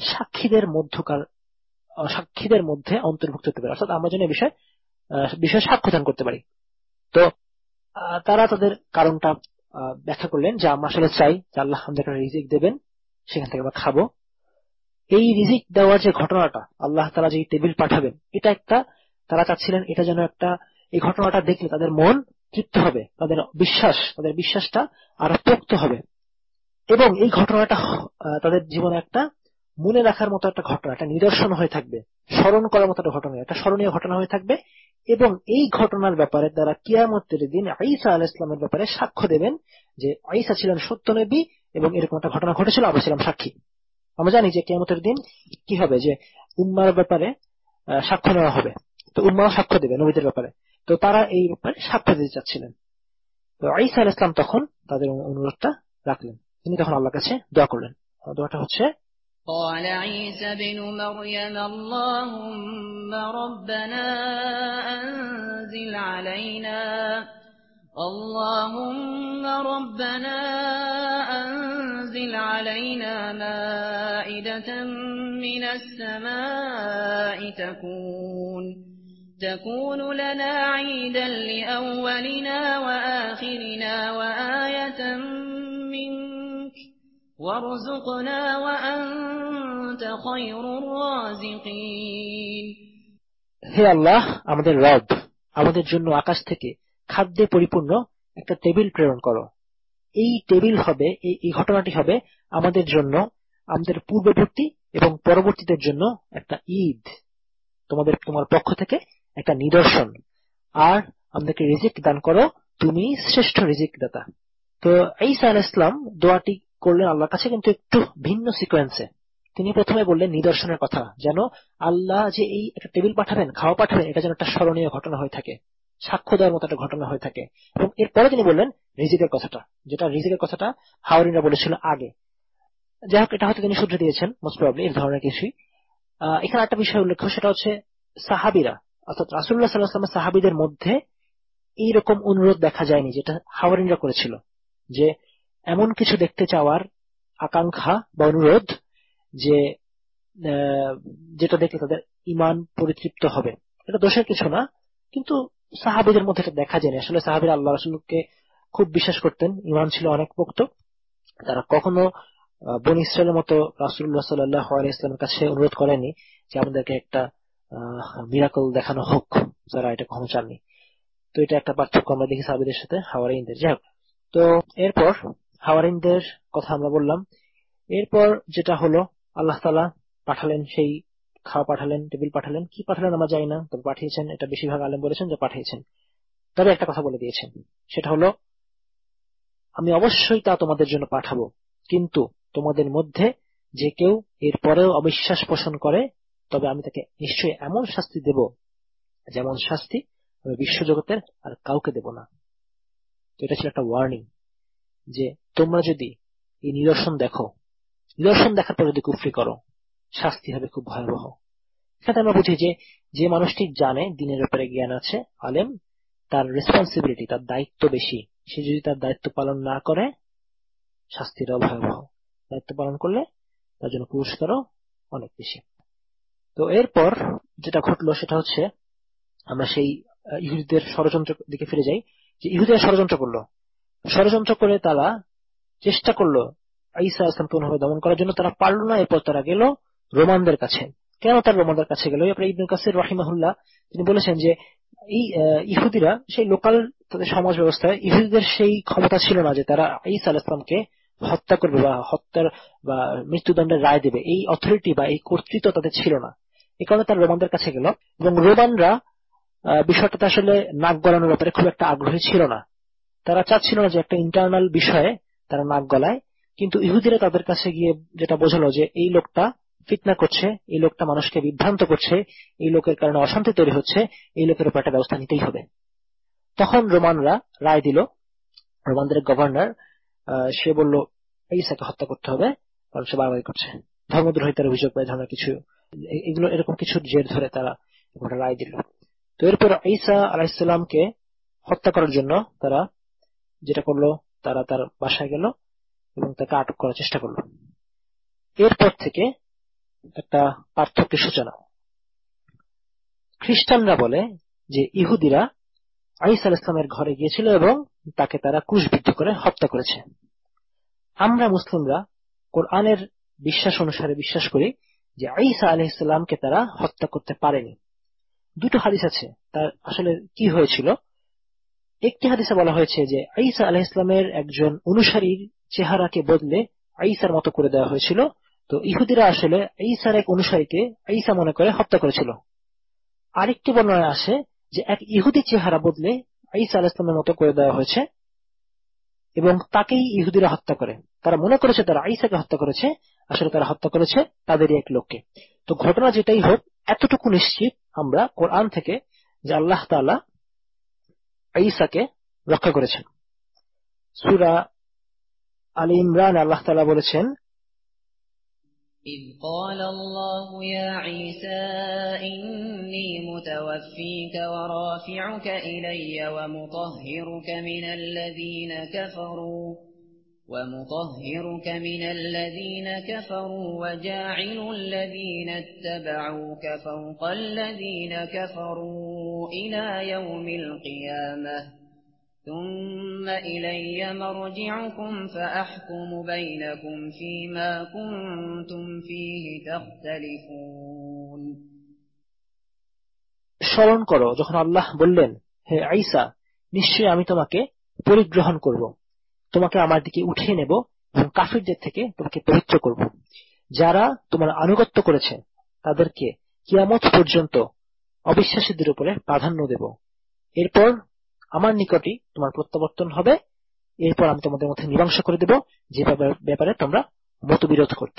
সাক্ষীদের মধ্যে অন্তর্ভুক্ত হতে পারি, অর্থাৎ আমরা যেন এই বিষয়ে সাক্ষ্যদান করতে পারি। তো তারা তাদের কারণটা ব্যাখ্যা করলেন যে আমরা আসলে চাই যে আল্লাহ আমাদেরকে রিজিক দেবেন, সেখান থেকে আমরা খাবো। এই রিজিক দেওয়ার যে ঘটনাটা, আল্লাহ তাআলা যে টেবিল পাঠাবেন, এটা একটা তারা চাচ্ছিলেন এটা যেন একটা, এই ঘটনাটা দেখলে তাদের মন তৃপ্ত হবে, তাদের বিশ্বাসটা আরো পোক্ত হবে, এবং এই ঘটনাটা তাদের জীবনে একটা মনে রাখার মতো একটা ঘটনা, একটা নিদর্শন হয়ে থাকবে, স্মরণ করার মতো একটা ঘটনা, একটা স্মরণীয় ঘটনা হয়ে থাকবে। এবং এই ঘটনার ব্যাপারে তারা কিয়ামতের দিন ঈসা আলাইহিস সালামের ব্যাপারে সাক্ষ্য দেবেন যে ঈসা ছিলেন সত্য নবী এবং এরকম একটা ঘটনা ঘটেছিল, আমরা ছিলাম সাক্ষী। আমরা জানি যে কিয়ামতের দিন কি হবে, যে উম্মার ব্যাপারে সাক্ষ্য নেওয়া হবে, তো উম্মাও সাক্ষ্য দেবে নবীদের ব্যাপারে। তো তারা এই ব্যাপারে সাক্ষ্য দিতে চাচ্ছিলেন। তো ঈসা আলাইহিস সালাম তখন তাদের অনুরোধটা রাখলেন, তিনি তখন আল্লাহর কাছে দোয়া করলেন। দোয়াটা হচ্ছে قال عيسى ابن مريم اللهم ربنا أنزل علينا مائدة من السماء تكون لنا عيدا لأولنا وآخرنا وآية منك وارزقنا وأنت خير الرازقين। হে আল্লাহ, আমাদের রব, আমাদের জন্য আকাশ থেকে খাদ্যে পরিপূর্ণ একটা টেবিল প্রেরণ করো। এই টেবিল হবে, এই ঘটনাটি হবে আমাদের জন্য, আমাদের পূর্ববর্তী এবং পরবর্তীদের জন্য একটা ঈদ, তোমার পক্ষ থেকে একটা নিদর্শন, আর আমাদেরকে রিজিক দান করো, তুমি শ্রেষ্ঠ রিজিক দাতা। তো ঈসা আলাইহিস সালাম দোয়াটি করলেন আল্লাহর কাছে, কিন্তু একটু ভিন্ন সিকোয়েন্সে। তিনি প্রথমে বললেন নিদর্শনের কথা, যেন আল্লাহ যে এই একটা টেবিল পাঠাবেন, খাওয়া পাঠাবেন, এটা যেন একটা স্মরণীয় ঘটনা হয়ে থাকে, সাক্ষ্য দেওয়ার মতো একটা ঘটনা হয়ে থাকে। এবং এরপরে তিনি বললেন রিজিকের কথাটা, যেটা রিজিকের কথাটা হাওয়ারিরা বলেছিল আগে। যাই হোক, এটা হয়তো তিনি শুধরে দিয়েছেন মোস্ট প্রবাবলি, এই ধরনের কিছুই। এখানে একটা বিষয় উল্লেখ্য, সেটা হচ্ছে সাহাবীরা, অর্থাৎ রাসূলুল্লাহ সাল্লাল্লাহু আলাইহি ওয়াসাল্লাম সাহাবীদের মধ্যে এইরকম অনুরোধ দেখা যায়নি যেটা হাওয়ারিরা করেছিল, যে এমন কিছু দেখতে চাওয়ার আকাঙ্ক্ষা বা অনুরোধ যে যেটা দেখলে তাদের ঈমান পরিতৃপ্ত হবে। এটা দোষের কিছু না, কিন্তু সাহাবীদের মধ্যে এটা দেখা যায়নি। আসলে সাহাবীরা আল্লাহ রাসূলকে খুব বিশ্বাস করতেন, ঈমান ছিল অনেক পোক্ত। তারা কখনো বনী ইসরায়েলের মতো রাসূলুল্লাহ সাল্লাল্লাহু আলাইহি ওয়াসাল্লামের কাছে অনুরোধ করেনি যে আমাদেরকে একটা মিরাকল দেখানো হোক, যারা এটা কখনো চাননি। তো এটা একটা পার্থক্য আমরা দেখি সাহাবীদের সাথে হাওয়ারিনদের। যাই হোক, তো এরপর হাওয়ারিনদের কথা আমরা বললাম। এরপর যেটা হলো, আল্লাহ তাআলা পাঠালেন, সেই খাওয়া পাঠালেন, টেবিল পাঠালেন। কি পাঠালেন আমরা জানি না, তবে পাঠিয়েছেন, এটা বেশিরভাগ আলেম বলেছেন যে পাঠিয়েছেন। তবে একটা কথা বলে দিয়েছেন, সেটা হলো আমি অবশ্যই তা তোমাদের জন্য পাঠাবো, কিন্তু তোমাদের মধ্যে যে কেউ এর পরেও অবিশ্বাস পোষণ করে, তবে আমি তাকে নিশ্চয়ই এমন শাস্তি দেব যেমন শাস্তি আমি বিশ্বজগতের আর কাউকে দেব না। তো এটা ছিল একটা ওয়ার্নিং, যে তোমরা যদি এই নিদর্শন দেখো, নিদর্শন দেখার পর যদি কুফরি করো, শাস্তি হবে খুব ভয়াবহ। এখানে আমরা বুঝি যে মানুষটি জানে, দিনের ব্যাপারে জ্ঞান আছে, আলেম, তার রেসপন্সিবিলিটি, তার দায়িত্ব বেশি। সে যদি তার দায়িত্ব পালন না করে, শাস্তিটাও ভয়াবহ। দায়িত্ব পালন করলে তার জন্য পুরস্কারও অনেক বেশি। তো এরপর যেটা ঘটলো সেটা হচ্ছে, আমরা সেই ইহুদিদের ষড়যন্ত্র দিকে ফিরে যাই। যে ইহুদিরা ষড়যন্ত্র করে তারা চেষ্টা করলো ঈসা আলাইহিস সালামকে কোনোভাবে দমন করার জন্য, তারা পারল না। এরপর তারা গেল রোমানদের কাছে। কেন তার রোমানদের কাছে গেল? আপনার ইবনে কাসির রাহিমাহুল্লাহ তিনি বলেছেন যে এই ইহুদিরা সেই লোকাল তাদের সমাজ ব্যবস্থায় ইহুদিদের সেই ক্ষমতা ছিল না যে তারা ঈসা আলাইহিস সালামকে হত্যা করবে বা হত্যার বা মৃত্যুদণ্ডের রায় দেবে। এই অথরিটি বা এই কর্তৃত্ব তাদের ছিল না। এই কারণে তারা রোমানদের কাছে গেল এবং রোমানরা বিষয়টাতে আসলে নাক গলানোর ব্যাপারে খুব একটা আগ্রহী ছিল না। তারা চাচ্ছিল না যে একটা ইন্টারনাল বিষয়ে তারা নাক গলায়, কিন্তু ইহুদিরা তাদের কাছে গিয়ে যেটা বোঝালো যে এই লোকটা ফিতনা করছে, এই লোকটা মানুষকে বিভ্রান্ত করছে, এই লোকের কারণে অশান্তি তৈরি হচ্ছে, এই লোকের উপর একটা ব্যবস্থা নিতেই হবে। তখন রোমানরা রায় দিল, রোমানদের গভর্নর সে বলল ঈসাকে হত্যা করতে হবে, কারণ সে বাড়াবাড়ি করছে, ধর্মদ্রোহিতার অভিযোগ বা এই ধরনের কিছু, এগুলো এরকম কিছু জের ধরে তারা একটা রায় দিল। তো এরপর ঈসা আলাইহিস সালামকে হত্যা করার জন্য তারা যেটা করলো, তারা তার বাসায় গেল এবং তাকে আটক করার চেষ্টা করলো। এরপর থেকে একটা পার্থক্যের সূচনা। খ্রিস্টানরা বলে যে ইহুদিরা ঈসা আলাইহিস সালামের ঘরে গিয়েছিল এবং তাকে তারা ক্রুশবিদ্ধ করে হত্যা করেছে। আমরা মুসলিমরা কোরআনের বিশ্বাস অনুসারে বিশ্বাস করি যে ঈসা আলাইহিস সালামকে তারা হত্যা করতে পারেনি। দুটো হাদিস আছে তার আসলে কি হয়েছিল। একটি হাদিসে বলা হয়েছে যে ঈসা আলাইহিস সালামের একজন অনুসারীর চেহারাকে বদলে ঈসার মতো করে দেওয়া হয়েছিল। তো ইহুদিরা আসলে ঈসার এক অনুসারীকে ঈসা মনে করে হত্যা করেছিল। আরেকটি বর্ণনায় আসে যে এক ইহুদি চেহারা বদলে ঈসা আলাইহিস সালামের মতো করে দেওয়া হয়েছে এবং তাকেই ইহুদিরা হত্যা করে। তারা মনে করেছে তারা ঈসাকে হত্যা করেছে, আসলে তারা হত্যা করেছে তাদেরই এক লোককে। তো ঘটনা যেটাই হোক, এতটুকু নিশ্চিত আমরা কোরআন থেকে যে আল্লাহ তাআলা ঈসাকে রক্ষা করেছেন। সূরা আলী ইমরান আল্লাহ তাআলা বলেছেন, إذ قال الله يا عيسى إني متوفيك ورافعك إلي ومطهرك من الذين كفروا وجاعل الذين اتبعوك فوق الذين كفروا إلى يوم القيامة ثم إلي مرجعكم فأحكم بينكم فيما كنتم فيه تختلفون। স্মরণ করো যখন আল্লাহ বললেন, হে ঈসা, নিশ্চয়ই আমি তোমাকে পরিগ্রহণ করব, তোমাকে আমার দিকে উঠিয়ে নেব এবং কাফিরদের থেকে তোমাকে পবিত্র করব। যারা তোমার আনুগত্য করেছে তাদেরকে কিয়ামত পর্যন্ত অবিশ্বাসীদের উপরে প্রাধান্য দেব। এরপর আমার নিকটই তোমার প্রত্যাবর্তন হবে। এরপর আমি তোমাদের মধ্যে মীমাংসা করে দেব যে ব্যাপারে তোমরা মতবিরোধ করতে।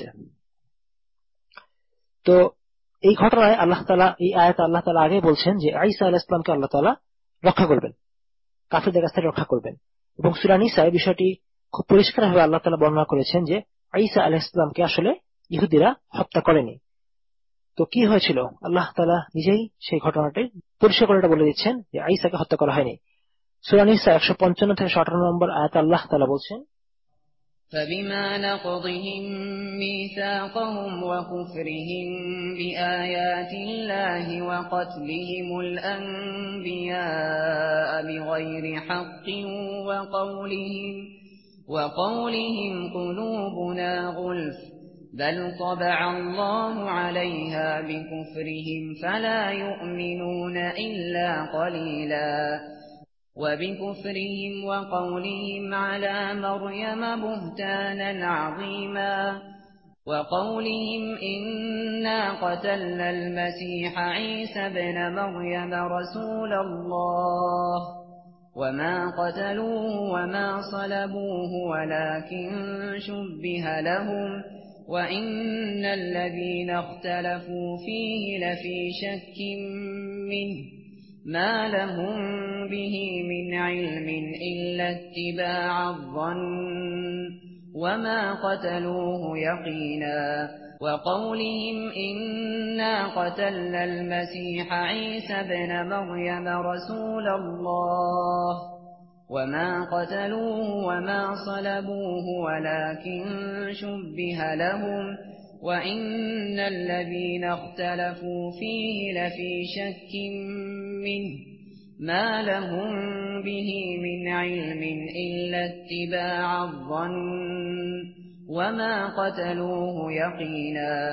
তো এই ঘটনায় আল্লাহ তাআলা, এই আয়াতে আল্লাহ তাআলা আগে বলছেন যে ঈসা আলাইহিস সালামকে আল্লাহ তাআলা রক্ষা করবেন, কাফিরদের কাছ থেকে রক্ষা করবেন। এবং সূরা নিসায় বিষয়টি খুব পরিষ্কারভাবে আল্লাহ তাআলা বর্ণনা করেছেন যে ঈসা আলাইহিস সালামকে আসলে ইহুদিরা হত্যা করেনি। তো কি হয়েছিল, আল্লাহ তাআলা নিজেই সেই ঘটনাটি পরিষ্কার করে বলে দিচ্ছেন যে ঈসাকে হত্যা করা হয়নি। সূরা নিসা 155 থেকে 58 নম্বর আয়াতে আল্লাহ তাআলা বলছেন, فبما نقضهم ميثاقهم وكفرهم بآيات الله وقتلهم الأنبياء بغير حق وقولهم قلوبنا غلف بل طبع الله عليها بكفرهم فلا يؤمنون إلا قليلا وبكفرهم وقولهم على مريم بهتانا عظيما وقولهم إنا قتلنا المسيح عيسى ابن مريم رسول الله وما قتلوه وما صلبوه ولكن شبه لهم وإن الذين اختلفوا فيه لفي شك منه ما لهم به من علم إلا اتباع الظن وما قتلوه يقينا وقولهم إنا قتلنا المسيح عيسى ابن مريم رسول الله وما قتلوه وما صلبوه ولكن شبه لهم وإن الذين اختلفوا فيه لفي شك منه ما لهم به من علم إلا اتباع الظن وما قتلوه يقينا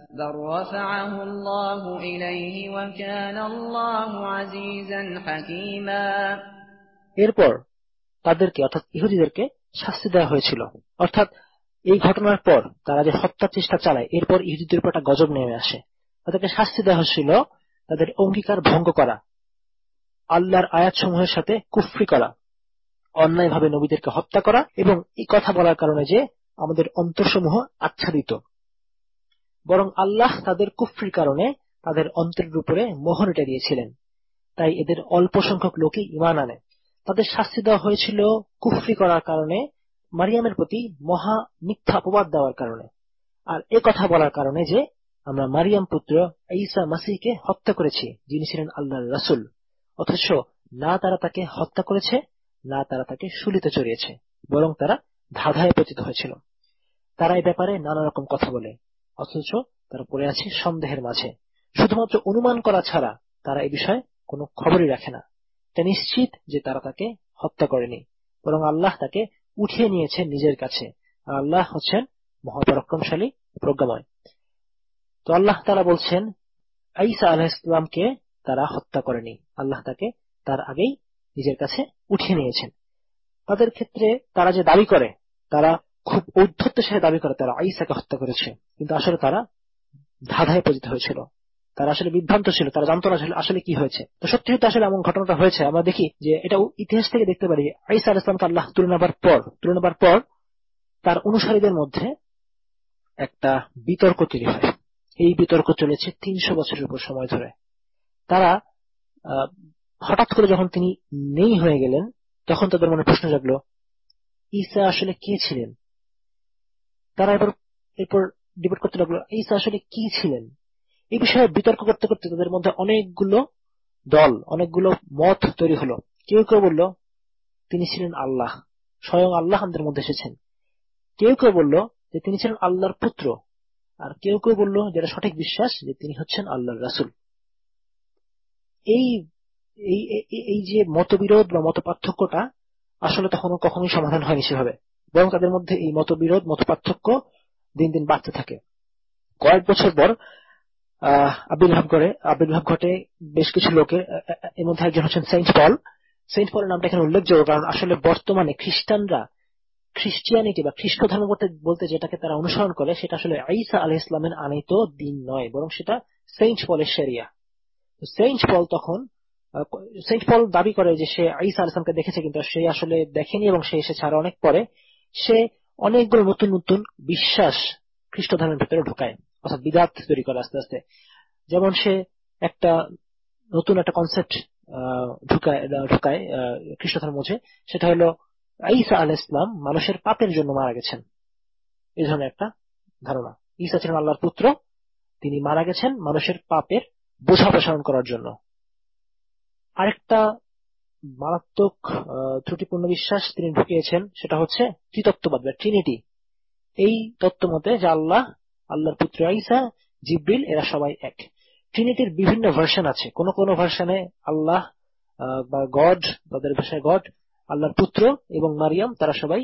بل رفعه الله إليه وكان الله عزيزا حكيما। এরপর তাদেরকে অর্থাৎ ইহুদিদেরকে শাস্তি দেওয়া হয়েছিল। অর্থাৎ এই ঘটনার পর তারা যে হত্যার চেষ্টা চালায়, এরপর ইহুদিদের উপর একটা গজব নেমে আসে। তাদেরকে শাস্তি দেওয়া হয়েছিল তাদের অঙ্গীকার ভঙ্গ করা, আল্লাহর আয়াতসমূহের সাথে কুফরি করা, অন্যায়ভাবে নবীদেরকে হত্যা করা এবং এই কথা বলার কারণে যে আমাদের অন্তরসমূহ আচ্ছাদিত। বরং আল্লাহ তাদের কুফরির কারণে তাদের অন্তরের উপরে মোহর এঁটে দিয়েছিলেন, তাই এদের অল্প সংখ্যক লোকই ঈমান আনে। তাদের শাস্তি দেওয়া হয়েছিল কুফরি করার কারণে, মারিয়ামের প্রতি মহা মিথ্যা অপবাদ দেওয়ার কারণে, আর এ কথা বলার কারণে যে আমরা মারিয়াম পুত্র ঈসা মাসীহকে হত্যা করেছি, যিনি ছিলেন আল্লাহর রাসূল। অথচ না তারা তাকে হত্যা করেছে, না তারা তাকে শুলিতে চড়িয়েছে, বরং তারা ধাঁধায় পতিত হয়েছিল। তারা এই ব্যাপারে নানা রকম কথা বলে, অথচ তারা পড়ে আছে সন্দেহের মাঝে। শুধুমাত্র অনুমান করা ছাড়া তারা এই বিষয়ে কোনো খবরই রাখে না। এটা নিশ্চিত যে তারা তাকে হত্যা করেনি, বরং আল্লাহ তাকে উঠিয়ে নিয়েছেন নিজের কাছে, আর আল্লাহ হচ্ছেন মহাপরাক্রমশালী, প্রজ্ঞাময়। তো আল্লাহ তাআলা বলছেন, ঈসা আলাইহিস সালামকে তারা হত্যা করেনি, আল্লাহ তাকে তার আগেই নিজের কাছে উঠিয়ে নিয়েছেন। তাদের ক্ষেত্রে তারা যে দাবি করে, তারা খুব ঔদ্ধত্যের সাথে দাবি করে তারা ঈসাকে হত্যা করেছে, কিন্তু আসলে তারা ধাঁধায় পতিত হয়েছিল, তারা আসলে বিভ্রান্ত ছিল, তারা জানতো না আসলে কি হয়েছে। তো সত্যি সত্যি আসলে এমন ঘটনাটা হয়েছে। আমরা দেখি যে এটা ইতিহাস থেকে দেখতে পারি, ঈসা আলাইহিস সালামকে আল্লাহ তুলে নেবার পর তার অনুসারীদের মধ্যে একটা বিতর্ক তৈরি হয়। এই বিতর্ক চলেছে 300 বছরের উপর সময় ধরে। তারা হঠাৎ করে যখন তিনি নেই হয়ে গেলেন, তখন তাদের মনে প্রশ্ন জাগলো, ঈসা আসলে কে ছিলেন? তারা এরপর ডিবেট করতে লাগলো, ঈসা আসলে কি ছিলেন? এই বিষয়ে বিতর্ক করতে করতে তাদের মধ্যে অনেকগুলো দল, অনেকগুলো মত তৈরি হলো। কেউ কেউ বলল তিনি ছিলেন আল্লাহ, স্বয়ং আল্লাহ আমাদের মধ্যে এসেছেন। কেউ কেউ বলল যে তিনি ছিলেন আল্লাহর পুত্র, আর কেউ কেউ বলল, যেটা সঠিক বিশ্বাস, যে তিনি হচ্ছেন আল্লাহর রাসূল। এই এই যে মতবিরোধ বা মত পার্থক্যটা আসলে তখন কখনোই সমাধান হয়নি সেভাবে, বরং তাদের মধ্যে এই মতবিরোধ, মত পার্থক্য দিন দিন বাড়তে থাকে। কয়েক বছর পর আবির্ভাব ঘটে বেশ কিছু লোকের। এর মধ্যে একজন হচ্ছেন সেন্ট পল। সেন্ট পলের নামটা এখানে উল্লেখযোগ্য, কারণ আসলে বর্তমানে খ্রিস্টিয়ানিটি বা খ্রিস্ট ধর্ম বলতে যেটাকে তারা অনুসরণ করে, সেটা আসলে ঈসা আলাইহিস সালামের আনীত দিন নয়, বরং সেটা সেন্ট পলের শরিয়া। সেন্ট পল দাবি করে যে সে ঈসা আলাইহিস সালামকে দেখেছে, কিন্তু সে আসলে দেখেনি, এবং সে এসেছে আরো অনেক পরে। সে অনেকগুলো নতুন নতুন বিশ্বাস খ্রিস্ট ধর্মের ভেতরে ঢোকায়, অর্থাৎ বিদআত তৈরি করে আস্তে আস্তে। যেমন সে নতুন একটা কনসেপ্ট ঢুকায় খ্রিস্ট ধর্ম মধ্যে, সেটা হলো ঈসা আলাইহিস সালাম মানুষের পাপের জন্য মারা গেছেন। এই ধরনের একটা ধারণা। ঈসা ছিলেন আল্লাহর পুত্র, তিনি মারা গেছেন মানুষের পাপের বোঝা অপসারণ করার জন্য। আরেকটা মারাত্মক ত্রুটিপূর্ণ বিশ্বাস তিনি ঢুকিয়েছেন, সেটা হচ্ছে ত্রিতত্ত্ববাদ বা ট্রিনিটি। এই তত্ত্ব মতে যে আল্লাহর পুত্র ঈসা, জিবরিল, এরা সবাই এক। ট্রিনিটির বিভিন্ন ভার্সন আছে। কোন কোন ভার্সনে আল্লাহ বা গড, তাদের ভাষায় গড, আল্লাহর পুত্র এবং মারিয়াম, তারা সবাই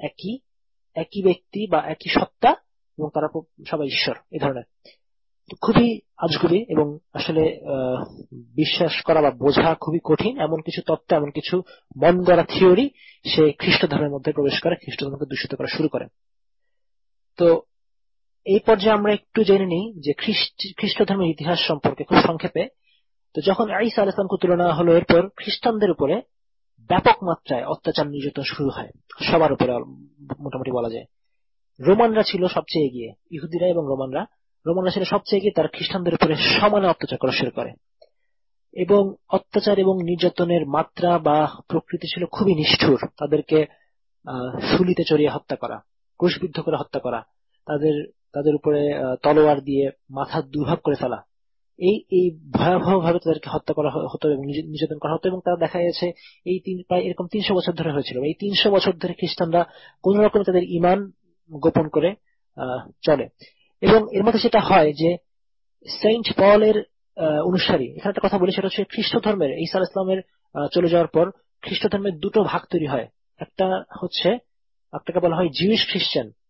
একই ব্যক্তি বা একই সত্তা, এবং তারা সবাই ঈশ্বর। এই ধরনের খুবই আজগুবি এবং আসলে বিশ্বাস করা বা বোঝা খুবই কঠিন এমন কিছু তত্ত্ব, এমন কিছু মন গড়া থিওরি সে খ্রিস্ট ধর্মের মধ্যে প্রবেশ করে, খ্রিস্ট ধর্মকে দূষিত করা শুরু করে। তো এই পর্যায়ে আমরা একটু জেনে নিই যে খ্রিস্ট ধর্মের ইতিহাস সম্পর্কে খুব সংক্ষেপে। তো যখন ঈসা আলাইহিস সালামকে তুলে নেওয়া হলো, এরপর খ্রিস্টানদের উপরে ব্যাপক মাত্রায় অত্যাচার নির্যাতন শুরু হয়, সবার উপরে মোটামুটি বলা যায়। রোমানরা ছিল সবচেয়ে এগিয়ে, ইহুদিরা এবং রোমানরা ছিল সবচেয়ে এগিয়ে। তারা খ্রিস্টানদের উপরে সমানে অত্যাচার করা শুরু করে, এবং অত্যাচার এবং নির্যাতনের মাত্রা বা প্রকৃতি ছিল খুবই নিষ্ঠুর। তাদেরকে শুলিতে চড়িয়ে হত্যা করা, ক্রুশবিদ্ধ করে হত্যা করা, তাদের উপরে তলোয়ার দিয়ে মাথা দুভাগ করে ফেলা, এই ভয়াবহ ভাবে তাদেরকে হত্যা করা হতো এবং নির্যাতন করা হতো। এবং তারা দেখা গেছে প্রায় এরকম 300 বছর ধরে হয়েছিল। এই 300 বছর ধরে খ্রিস্টানরা কোন রকম তাদের ঈমান গোপন করে চলে। এবং এর মধ্যে সেটা হয় যে সেন্ট পলের অনুসারী, এখানে একটা কথা বলি, সেটা হচ্ছে খ্রিস্ট ধর্মের ঈসা আলাইহিস সালামের চলে যাওয়ার পর খ্রিস্ট ধর্মের দুটো ভাগ তৈরি হয়। একটা হচ্ছে, একটাকে বলা হয় জিউইশ খ্রিস্টান,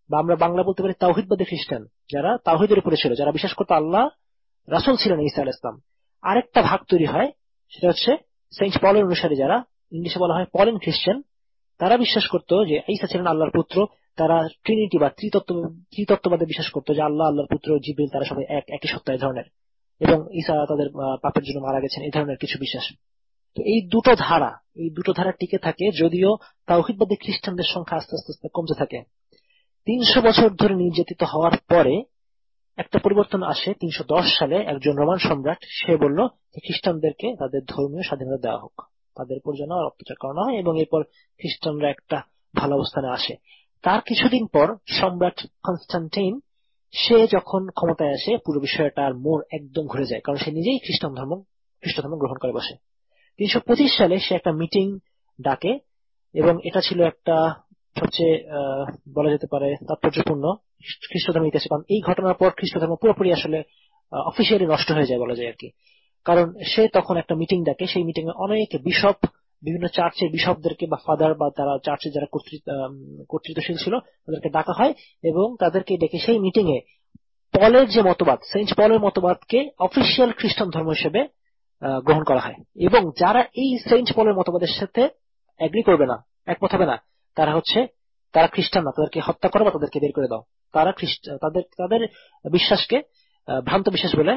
বা আমরা বাংলা বলতে পারি তাওহীদবাদী খ্রিস্টান, যারা তাওহীদের উপরে ছিল, যারা বিশ্বাস করতো আল্লাহ রাসূল ছিলেন ঈসা আলাইহিস সালাম। আরেকটা ভাগ তৈরি হয়, সেটা হচ্ছে সেন্ট পলের অনুসারী, যারা ইংলিশে বলা হয় পলেন খ্রিস্টান। তারা বিশ্বাস করতো যে ঈসা ছিলেন আল্লাহর পুত্র। তারা ট্রিনিটি বা ত্রিতত্ত্ববাদে বিশ্বাস করতো যে আল্লাহ, আল্লাহর পুত্র, জিবরিল তারা সবাই একই সত্তা, এই ধরনের, এবং ঈসা তাদের পাপের জন্য মারা গেছেন, এই ধরনের কিছু বিশ্বাস। তো এই দুটো ধারা টিকে থাকে, যদিও তাওহীদবাদী খ্রিস্টানদের সংখ্যা আস্তে আস্তে আস্তে কমতে থাকে। 300 বছর ধরে নির্যাতিত হওয়ার পরে একটা পরিবর্তন আসে 310 সালে। একজন রোমান সম্রাট, সে বলল যে খ্রিস্টানদেরকে তাদের ধর্মীয় স্বাধীনতা দেওয়া হোক, তাদের উপর যেন আর অত্যাচার করানো হয়, এবং এরপর খ্রিস্টানরা একটা ভালো অবস্থানে আসে। তার কিছুদিন পর সম্রাট কনস্টান্টিন, সে যখন ক্ষমতায় আসে, পুরো বিষয়টার মোড় একদম ঘুরে যায়, কারণ সে নিজেই খ্রিস্ট ধর্ম গ্রহণ করে বসে। 325 সালে সে একটা মিটিং ডাকে, এবং এটা ছিল একটা সবচেয়ে বলা যেতে পারে তাৎপর্যপূর্ণ খ্রিস্ট ধর্মের ইতিহাসে, কারণ এই ঘটনার পর খ্রিস্ট ধর্ম পুরোপুরি আসলে অফিসিয়ালি নষ্ট হয়ে যায় বলা যায় আর কি। কারণ সে তখন একটা মিটিং ডাকে, সেই মিটিং এ অনেক বিশপ, বিভিন্ন চার্চের বিশপদেরকে বা ফাদার বা তারা চার্চের যারা কর্তৃত্বশীল ছিল তাদেরকে ডাকা হয়, এবং তাদেরকে ডেকে সেই মিটিং এ পলের যে মতবাদ, সেন্ট পলের মতবাদকে অফিসিয়াল খ্রিস্টান ধর্ম হিসেবে গ্রহণ করা হয়। এবং যারা এই সেন্ট পলের মতবাদের সাথে এগ্রি করবে না, একমত হবে না, তারা খ্রিস্টান না, তাদেরকে হত্যা করো বা তাদেরকে বের করে দাও। তারা তাদের বিশ্বাসকে ভ্রান্ত বিশ্বাস বলে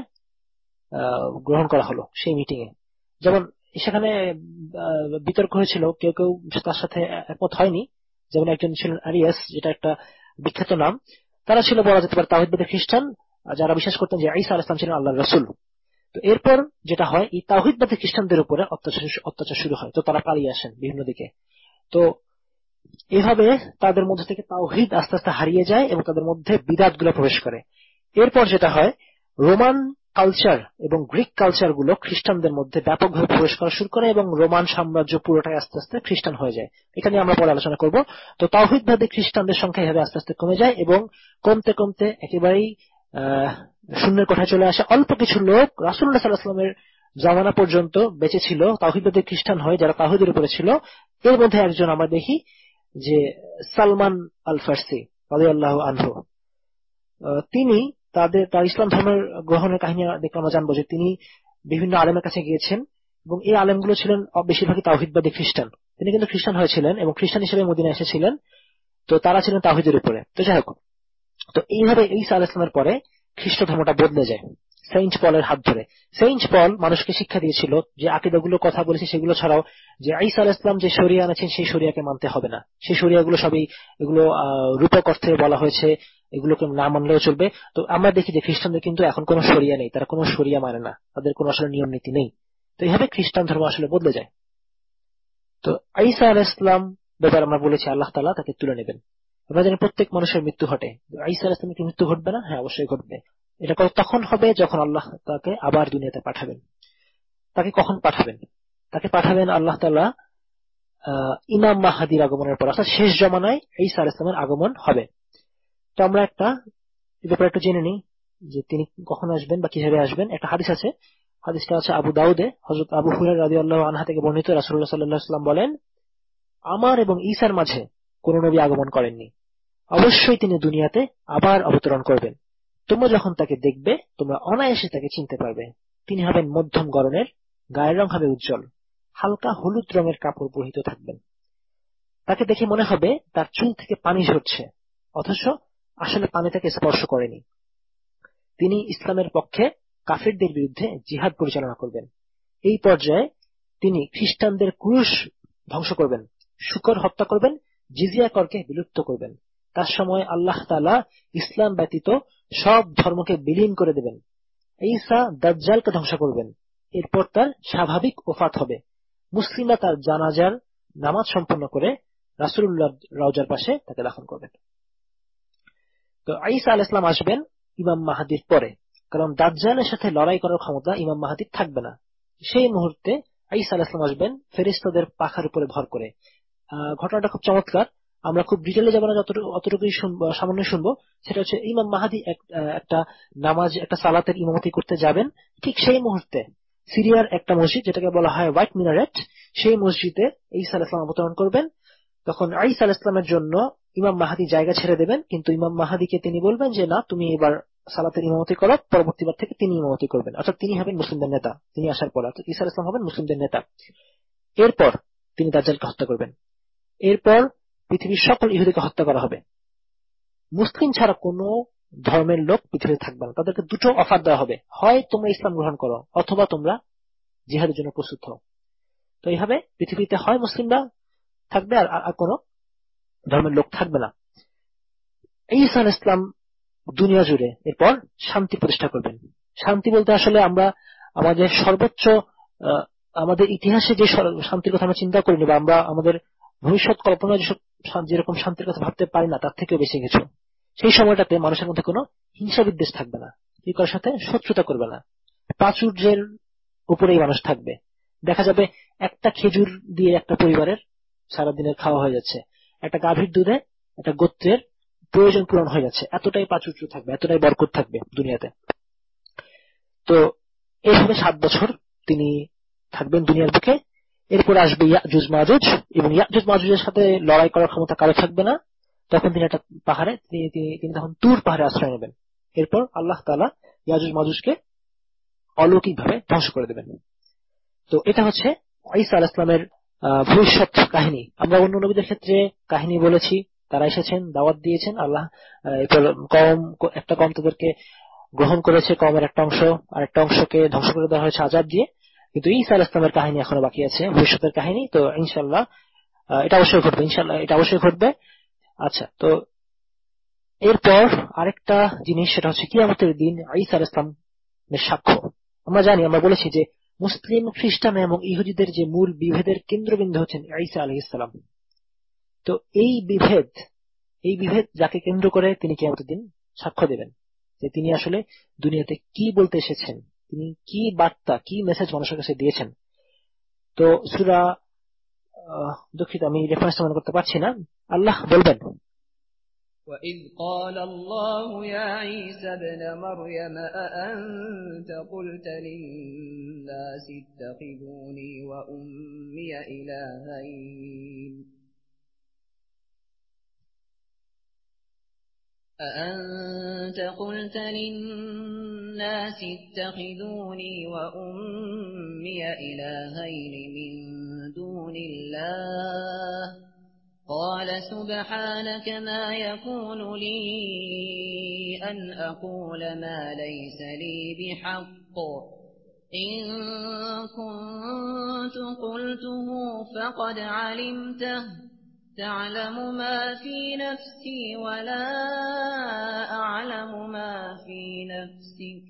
গ্রহণ করা হলো সেই মিটিং এ। যেমন সেখানে বিতর্ক হয়েছিল, কেউ কেউ তার সাথে একমত হয়নি। যেমন একজন ছিলেন আরিয়াস, যেটা একটা বিখ্যাত নাম। তারা ছিল বলা যেতে পারে তাওহীদবাদী খ্রিস্টান, যারা বিশ্বাস করতেন যে ঈসা আলাইহিস সালাম ছিলেন আল্লাহর রাসূল। তো এরপর যেটা হয়, এই তাওহীদবাদী খ্রিস্টানদের উপরে অত্যাচার শুরু হয়, তো তারা পালিয়ে আসেন বিভিন্ন দিকে। তো এভাবে তাদের মধ্যে থেকে তাওহীদ আস্তে আস্তে হারিয়ে যায় এবং তাদের মধ্যে বিদআত গুলো প্রবেশ করে। এরপর যেটা হয়, রোমান কালচার এবং গ্রিক কালচার গুলো খ্রিস্টানদের মধ্যে ব্যাপকভাবে প্রবেশ করা শুরু করে, এবং রোমান সাম্রাজ্য পুরোটাই আস্তে আস্তে খ্রিস্টান হয়ে যায়। এখানে আমরা পরে আলোচনা করব। তো তাওহীদবাদী খ্রিস্টানদের সংখ্যা এভাবে আস্তে আস্তে কমে যায়, এবং কমতে কমতে একেবারেই শূন্যের কোঠায় চলে আসে। অল্প কিছু লোক রাসূলুল্লাহ সাল্লাল্লাহু আলাইহি ওয়াসাল্লামের জামানা পর্যন্ত বেঁচে ছিল, তাওহীদবাদী খ্রিস্টান হয়ে, যারা তাওহীদের উপরে ছিল। এর মধ্যে একজন আমরা দেখি যে সালমান আল ফারসি রাদিয়াল্লাহু আনহু। তিনি তার ইসলাম ধর্মের গ্রহণের কাহিনী দেখে আমরা জানবো যে তিনি বিভিন্ন আলেমের কাছে গিয়েছেন, এবং এই আলেমগুলো ছিলেন বেশিরভাগই তাওহীদবাদী খ্রিস্টান। তিনি কিন্তু খ্রিস্টান হয়েছিলেন এবং খ্রিস্টান হিসেবে মদিনায় এসেছিলেন। তো তারা ছিলেন তাওহীদের উপরে। তো যাই হোক, তো এইভাবে ঈসা আলাইহিস সালামের পরে খ্রিস্ট ধর্মটা বদলে যায় সেইন্ট পলের হাত ধরে। সেইন্ট পল মানুষকে শিক্ষা দিয়েছিল যে আকীদাগুলোর কথা বলেছে সেগুলো ছাড়াও, যে ঈসা আলাইহিস সালাম যে শরিয়া এনেছেন সেই শরিয়াকে মানতে হবে না। সেই শরিয়াগুলো সবই এগুলো রূপক অর্থে বলা হয়েছে, এগুলোকে না মানলেও চলবে। তো আমরা দেখি যে খ্রিস্টানদের কিন্তু এখন কোনো শরিয়া নেই, তারা কোনো শরিয়া মানে না, তাদের কোনো আসলে নিয়ম নীতি নেই। তো এইভাবে খ্রিস্টান ধর্ম আসলে বদলে যায়। তো ঈসা আলাইহিস সালাম ব্যাপারে আমরা বলেছি আল্লাহ তাআলা তাকে তুলে নেবেন। আমরা জানি প্রত্যেক মানুষের মৃত্যু ঘটে, ঈসা আলাইহিস সালামের কি মৃত্যু ঘটবে না? হ্যাঁ, অবশ্যই ঘটবে। এটা তখন হবে যখন আল্লাহ তাকে আবার দুনিয়াতে পাঠাবেন। তাকে কখন পাঠাবেন? তাকে পাঠাবেন আল্লাহ তাআলা ইমাম মাহদীর আগমনের পর, অর্থাৎ শেষ জমানায় ঈসা আলাইহিস সালামের আগমন হবে। তো আমরা এই ব্যাপারে একটু জেনে নিই যে তিনি কখন আসবেন বা কিভাবে আসবেন। একটা হাদিস আছে, হাদিসটা আছে আবু দাউদে, হযরত আবু হুরায়রা রাদিয়াল্লাহু আনহু থেকে বর্ণিত। রাসূলুল্লাহ সাল্লাল্লাহু আলাইহি ওয়াসাল্লাম বলেন, আমার এবং ঈসার মাঝে কোন নবী আগমন করেননি, অবশ্যই তিনি দুনিয়াতে আবার অবতরণ করবেন। তোমরা যখন তাকে দেখবে তোমরা অনায়াসে তাকে চিনতে পারবে। তিনি হবেন মধ্যম গড়নের, গায়ের রং হবে উজ্জ্বল, হালকা হলুদ রঙের কাপড় পরিহিত থাকবেন। তাকে দেখে মনে হবে তার চুল থেকে পানি ঝরছে, অথচ আসলে পানি তাকে স্পর্শ করেনি। তিনি ইসলামের পক্ষে কাফিরদের বিরুদ্ধে জিহাদ পরিচালনা করবেন। এই পর্যায়ে তিনি খ্রিস্টানদের ক্রুশ ধ্বংস করবেন, শূকর হত্যা করবেন, জিজিয়া করকে বিলুপ্ত করবেন। তার সময় আল্লাহ তাআলা ইসলাম ব্যতীত সব ধর্মকে বিলীন করে দেবেন। ঈসা দাজ্জালকে ধ্বংস করবেন। এরপর তার স্বাভাবিক ওফাত হবে। মুসলিমরা তার জানাজার নামাজ সম্পন্ন করে রাসূলুল্লাহ রওজার পাশে তাকে দাফন করবেন। তো ঈসা আলাইহিস সালাম আসবেন ইমাম মাহদীর পরে, কারণ দাজ্জালের সাথে লড়াই করার ক্ষমতা ইমাম মাহদীর থাকবে না। সেই মুহূর্তে ঈসা আলাইহিস সালাম আসবেন ফেরেশতাদের পাখার উপরে ভর করে। ঘটনাটা খুব চমৎকার। আমরা খুব ডিটেইলে যাব না, অতটুকুই সামান্য শুনবো। সেটা হচ্ছে ইমাম মাহদী একটা সালাতের ইমামতি করতে যাবেন। ঠিক সেই মুহূর্তে সিরিয়ার একটা মসজিদ, যেটাকে বলা হয় হোয়াইট মিনারেট, সেই মসজিদে ঈসা আলাইহিস সালাম অবতরণ করবেন। তখন ঈসা আলাইহিস সালামের জন্য ইমাম মাহাদি জায়গা ছেড়ে দেবেন, কিন্তু ইমাম মাহাদিকে তিনি বলবেন যে না, তুমি এবার সালাতের ইমামতি করো, পরবর্তীবার থেকে তিনি ইমামতি করবেন, অর্থাৎ তিনি হবেন মুসলিমদের নেতা। তিনি আসার পর অর্থাৎ ঈসা আলাইহিস সালাম হবেন মুসলিমদের নেতা। এরপর তিনি দাজ্জালকে হত্যা করবেন। এরপর পৃথিবীর সকল ইহুদিকে হত্যা করা হবে। মুসলিম ছাড়া কোনো ধর্মের লোক পৃথিবীতে থাকবে না। তাদেরকে দুটো অফার দেওয়া হবে, হয় তোমরা ইসলাম গ্রহণ করো অথবা তোমরা জিহাদের জন্য প্রস্তুত হও। তো এইভাবে পৃথিবীতে হয় মুসলিমরা থাকবে আর কোনো ধর্মের লোক থাকবে না। ঈসা আলাইহিস সালাম দুনিয়া জুড়ে এরপর শান্তি প্রতিষ্ঠা করবেন। শান্তি বলতে আসলে আমরা আমাদের সর্বোচ্চ আমাদের ইতিহাসে যে শান্তির কথা আমরা চিন্তা করিনি, বা আমরা আমাদের ভবিষ্যৎ কল্পনায় যেরকম শান্তির কথা ভাবতে পারি না, তার থেকেও বেশি কিছু। সেই সময়টাতে মানুষের মধ্যে কোনো হিংসা বিদ্বেষ থাকবে না, কেউ কারোর সাথে শত্রুতা করবে না, প্রাচুর্যের উপরেই মানুষ থাকবে। দেখা যাবে একটা খেজুর দিয়ে একটা পরিবারের সারাদিনের খাওয়া হয়ে যাচ্ছে, একটা গাভীর দুধে একটা গোত্রের প্রয়োজন পূরণ হয়ে যাচ্ছে। এতটাই প্রাচুর্য থাকবে, এতটাই বরকত থাকবে দুনিয়াতে। তো এইভাবে 7 বছর তিনি থাকবেন দুনিয়ার বুকে। এরপর আসবে ইয়াজুজ মাজুজ, এবং ইয়াজুজ মাজুজের সাথে লড়াই করার ক্ষমতা কারো থাকবে না। তখন তিনি একটা পাহাড়ে তিনি তখন তুর পাহাড়ে আশ্রয় নেবেন। এরপর আল্লাহ তাআলা ইয়াজুজ মাজুজকে অলৌকিকভাবে ধ্বংস করে দেবেন। তো এটা হচ্ছে ঈসা আলাইহিস সালামের ভবিষ্যৎ কাহিনী। আমরা অন্য নবীদের ক্ষেত্রে কাহিনী বলেছি, তারা এসেছেন, দাওয়াত দিয়েছেন, আল্লাহ একটা কওম তাদেরকে গ্রহণ করেছে, কওমের একটা অংশ আর একটা অংশকে ধ্বংস করে দেওয়া হয়েছে আযাব দিয়ে। কিন্তু ঈসা আলাইহিস সালামের কাহিনী এখনো বাকি আছে, ভবিষ্যতের কাহিনী। তো ইনশাআল্লাহ এটা অবশ্যই ঘটবে, ইনশাআল্লাহ এটা অবশ্যই ঘটবে। আচ্ছা, তো এরপর আরেকটা জিনিস, সেটা হচ্ছে কিয়ামতের দিন ঈসা আলাইহিস সালামের সাক্ষ্য। আমরা জানি, আমরা বলেছি যে মুসলিম, খ্রিস্টান এবং ইহুদিদের যে মূল বিভেদের কেন্দ্রবিন্দু হচ্ছেন ঈসা আলাইহিস সালাম। তো এই বিভেদ যাকে কেন্দ্র করে তিনি কিয়ামতের দিন সাক্ষ্য দেবেন যে তিনি আসলে দুনিয়াতে কি বলতে এসেছেন, তিনি কি বার্তা, কি মেসেজ মানুষের কাছে দিয়েছেন। তো সূরা, দুঃখিত আমি রেফারেন্স মনে করতে পারছি না, আল্লাহ বলবেন وَإِذْ قَالَ اللَّهُ يَا عِيسَى ابْنَ مَرْيَمَ أَأَنْتَ قُلْتَ لِلنَّاسِ اتَّخِذُونِي وَأُمِّيَ إِلَٰهَيْنِ أَأَنْتَ قُلْتَ لِلنَّاسِ اتَّخِذُونِي وَأُمِّيَ إِلَٰهَيْنِ مِن دُونِ اللَّهِ قَالَ سُبْحَانَكَ مَا يَكُونُ لِي أَنْ أَقُولَ مَا لَيْسَ لِي بِحَقٍّ إِن كُنتُ قُلْتُهُ فَقَدْ عَلِمْتَهُ تَعْلَمُ مَا فِي نَفْسِي وَلَا أَعْلَمُ مَا فِي نَفْسِكَ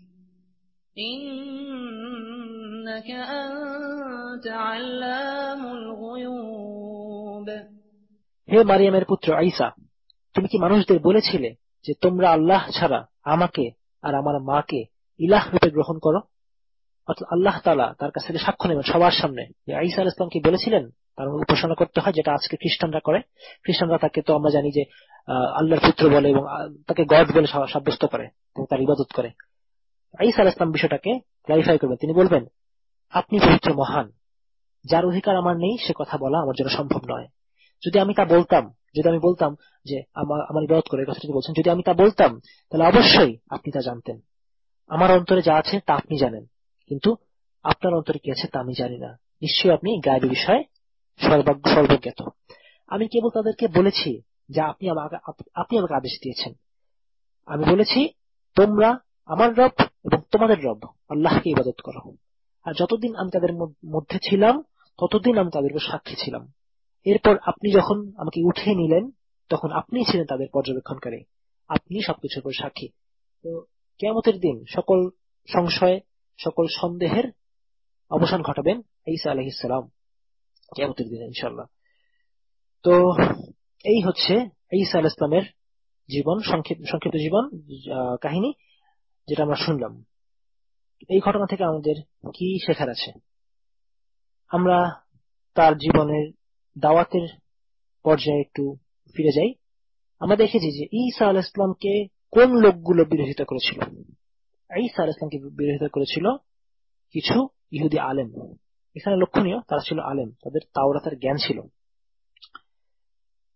إِنَّكَ أَنْتَ عَلَّامُ الْغُيُوبِ। হে মারিয়ামের পুত্র ঈসা, তুমি কি মানুষদের বলেছিলে যে তোমরা আল্লাহ ছাড়া আমাকে আর আমার মাকে ইলাহ রূপে গ্রহণ করো? অর্থাৎ আল্লাহ তাআলা তার কাছ থেকে সাক্ষ্য নেবেন সবার সামনে যে ঈসা আলাইহিস সালাম কি বলেছিলেন তার উপাসনা করতে হয়, যেটা আজকে খ্রিস্টানরা করে। খ্রিস্টানরা তাকে, তো আমরা জানি যে আল্লাহর পুত্র বলে এবং তাকে গড বলে সাব্যস্ত করে এবং তার ইবাদত করে। ঈসা আলাইহিস সালাম বিষয়টাকে ক্লারিফাই করবেন। তিনি বলবেন, আপনি পবিত্র, মহান, যার অধিকার আমার নেই, সে কথা বলা আমার জন্য সম্ভব নয়। যদি আমি বলতাম যে আমার ইবাদত করে, কথা যদি বলছেন, যদি আমি তা বলতাম তাহলে অবশ্যই আপনি তা জানতেন। আমার অন্তরে যা আছে তা আপনি জানেন, কিন্তু আপনার অন্তরে কি আছে তা আমি জানি না। নিশ্চয়ই আপনি গায়েবী বিষয়ে সর্বজ্ঞাত। আমি কেবল তাদেরকে বলেছি যে আপনি আমাকে আদেশ দিয়েছেন। আমি বলেছি তোমরা আমার রব এবং তোমাদের রব আল্লাহকে ইবাদত করো। আর যতদিন আমি তাদের মধ্যে ছিলাম ততদিন আমি তাদের উপর সাক্ষী ছিলাম। এরপর আপনি যখন আমাকে উঠিয়ে নিলেন তখন আপনিই ছিলেন তাদের পর্যবেক্ষণকারী, আপনি সবকিছুর উপর সাক্ষী। তো কিয়ামতের দিন সকল সংশয়, সকল সন্দেহের অবসান ঘটাবেন ঈসা আলাইহিস সালাম কিয়ামতের দিনে ইনশাআল্লাহ। তো এই হচ্ছে ঈসা আলাইহিস সালামের জীবন, সংক্ষিপ্ত জীবন কাহিনী, যেটা আমরা শুনলাম। এই ঘটনা থেকে আমাদের কি শেখার আছে? আমরা তার জীবনের দাওয়াতের পর্যায়ে একটু ফিরে যাই। আমরা দেখেছি যে ঈসা আলাইহিস সালামকে কোন লোকগুলো বিরোধিতা করেছিল। ঈসা আলাইহিস সালামকে বিরোধিতা করেছিল কিছু ইহুদি আলেম। এখানে লক্ষণীয়, তারা ছিল আলেম, তাদের তাওরাতের জ্ঞান ছিল।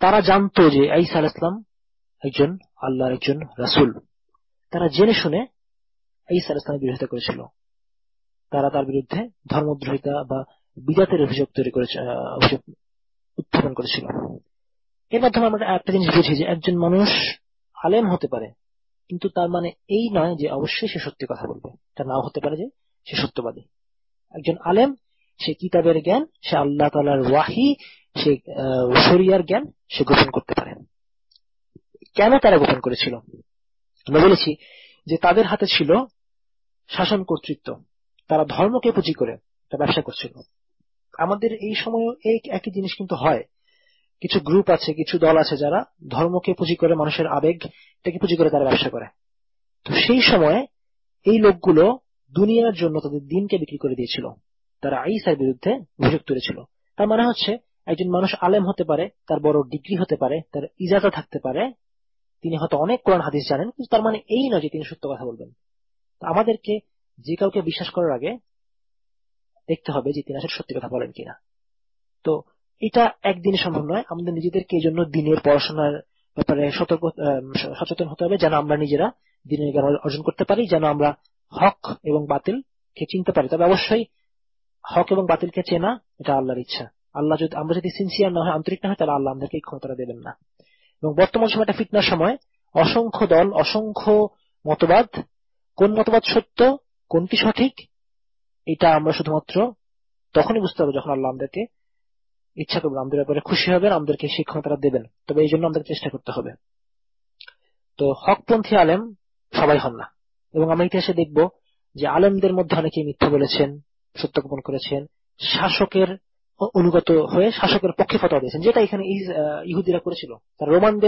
তারা জানতো যে ঈসা আলাইহিস সালাম একজন আল্লাহর একজন রাসূল। তারা জেনে শুনে ঈসা আলাইহিস সালামের বিরোধিতা করেছিল। তারা তার বিরুদ্ধে ধর্মদ্রোহিতা বা বিদআতের অভিযোগ উত্থাপন করেছিল। এর মাধ্যমে আমরা একটা জিনিস বুঝি যে একজন মানুষ আলেম হতে পারে, কিন্তু তার মানে এই নয় যে অবশ্যই সে সত্যি কথা বলবে। এটা নাও হতে পারে যে সে সত্যবাদী। একজন আলেম সে কিতাবের জ্ঞান, সে আল্লাহ তাআলার ওয়াহী, সে শরিয়ার জ্ঞান সে গোপন করতে পারে। কেন তারা গোপন করেছিল? আমরা বলেছি যে তাদের হাতে ছিল শাসন কর্তৃত্ব, তারা ধর্মকে পুঁজি করে একটা ব্যবসা করছিল। আমাদের এই সময় এই একই জিনিস কিন্তু হয়। কিছু গ্রুপ আছে, কিছু দল আছে যারা ধর্মকে পুঁজি করে, মানুষের আবেগটাকে পুঁজি করে তারা ব্যবসা করে। তো সেই সময় এই লোকগুলো দুনিয়ার জন্য তাদের দিনকে বিক্রি করে দিয়েছিল। তারা ঈসার বিরুদ্ধে অভিযোগ তুলেছিল। তার মানে হচ্ছে একজন মানুষ আলেম হতে পারে, তার বড় ডিগ্রি হতে পারে, তার ইজাজা থাকতে পারে, তিনি হয়তো অনেক কোরআন হাদিস জানেন, কিন্তু তার মানে এই নয় যে তিনি সত্য কথা বলবেন। আমাদেরকে যে কাউকে বিশ্বাস করার আগে দেখতে হবে যে তিনি আসলে সত্যি কথা বলেন কিনা। তো এটা একদিনে সম্ভব নয়। আমাদের নিজেদেরকে এই জন্য দিনের পড়াশোনার ব্যাপারে সচেতন হতে হবে, যেন আমরা নিজেরা দিনের জ্ঞান অর্জন করতে পারি, যেন আমরা হক এবং বাতিলকে চিনতে পারি। তবে অবশ্যই হক এবং বাতিলকে চেনা এটা আল্লাহর ইচ্ছা। আমরা যদি সিনসিয়ার না হয়, আন্তরিক না হয়, তাহলে আল্লাহ আমাদেরকে এই ক্ষমতাটা দেবেন না। এবং বর্তমান সময়টা ফিতনার সময়, অসংখ্য দল, অসংখ্য মতবাদ, কোন মতবাদ সত্য, কোনটি সঠিক, এটা আমরা শুধুমাত্র তখনই বুঝতে পারবো যখন আল্লাহ আমাদেরকে ইচ্ছা করবেন, আমাদের ব্যাপারে খুশি হবেন, আমাদেরকে সেই ক্ষমতাটা দেবেন। তবে এই জন্য আমাদের চেষ্টা করতে হবে। তো হকপন্থী আলেম সবাই হন না, এবং আমরা ইতিহাসে দেখব যে আলেমদের মধ্যে অনেকেই মিথ্যা বলেছেন, সত্য গোপন করেছেন, শাসকের অনুগত হয়ে শাসকের পক্ষে ফতোয়া দিয়েছেন, যেটা এখানে ইহুদিরা করেছিল। তারা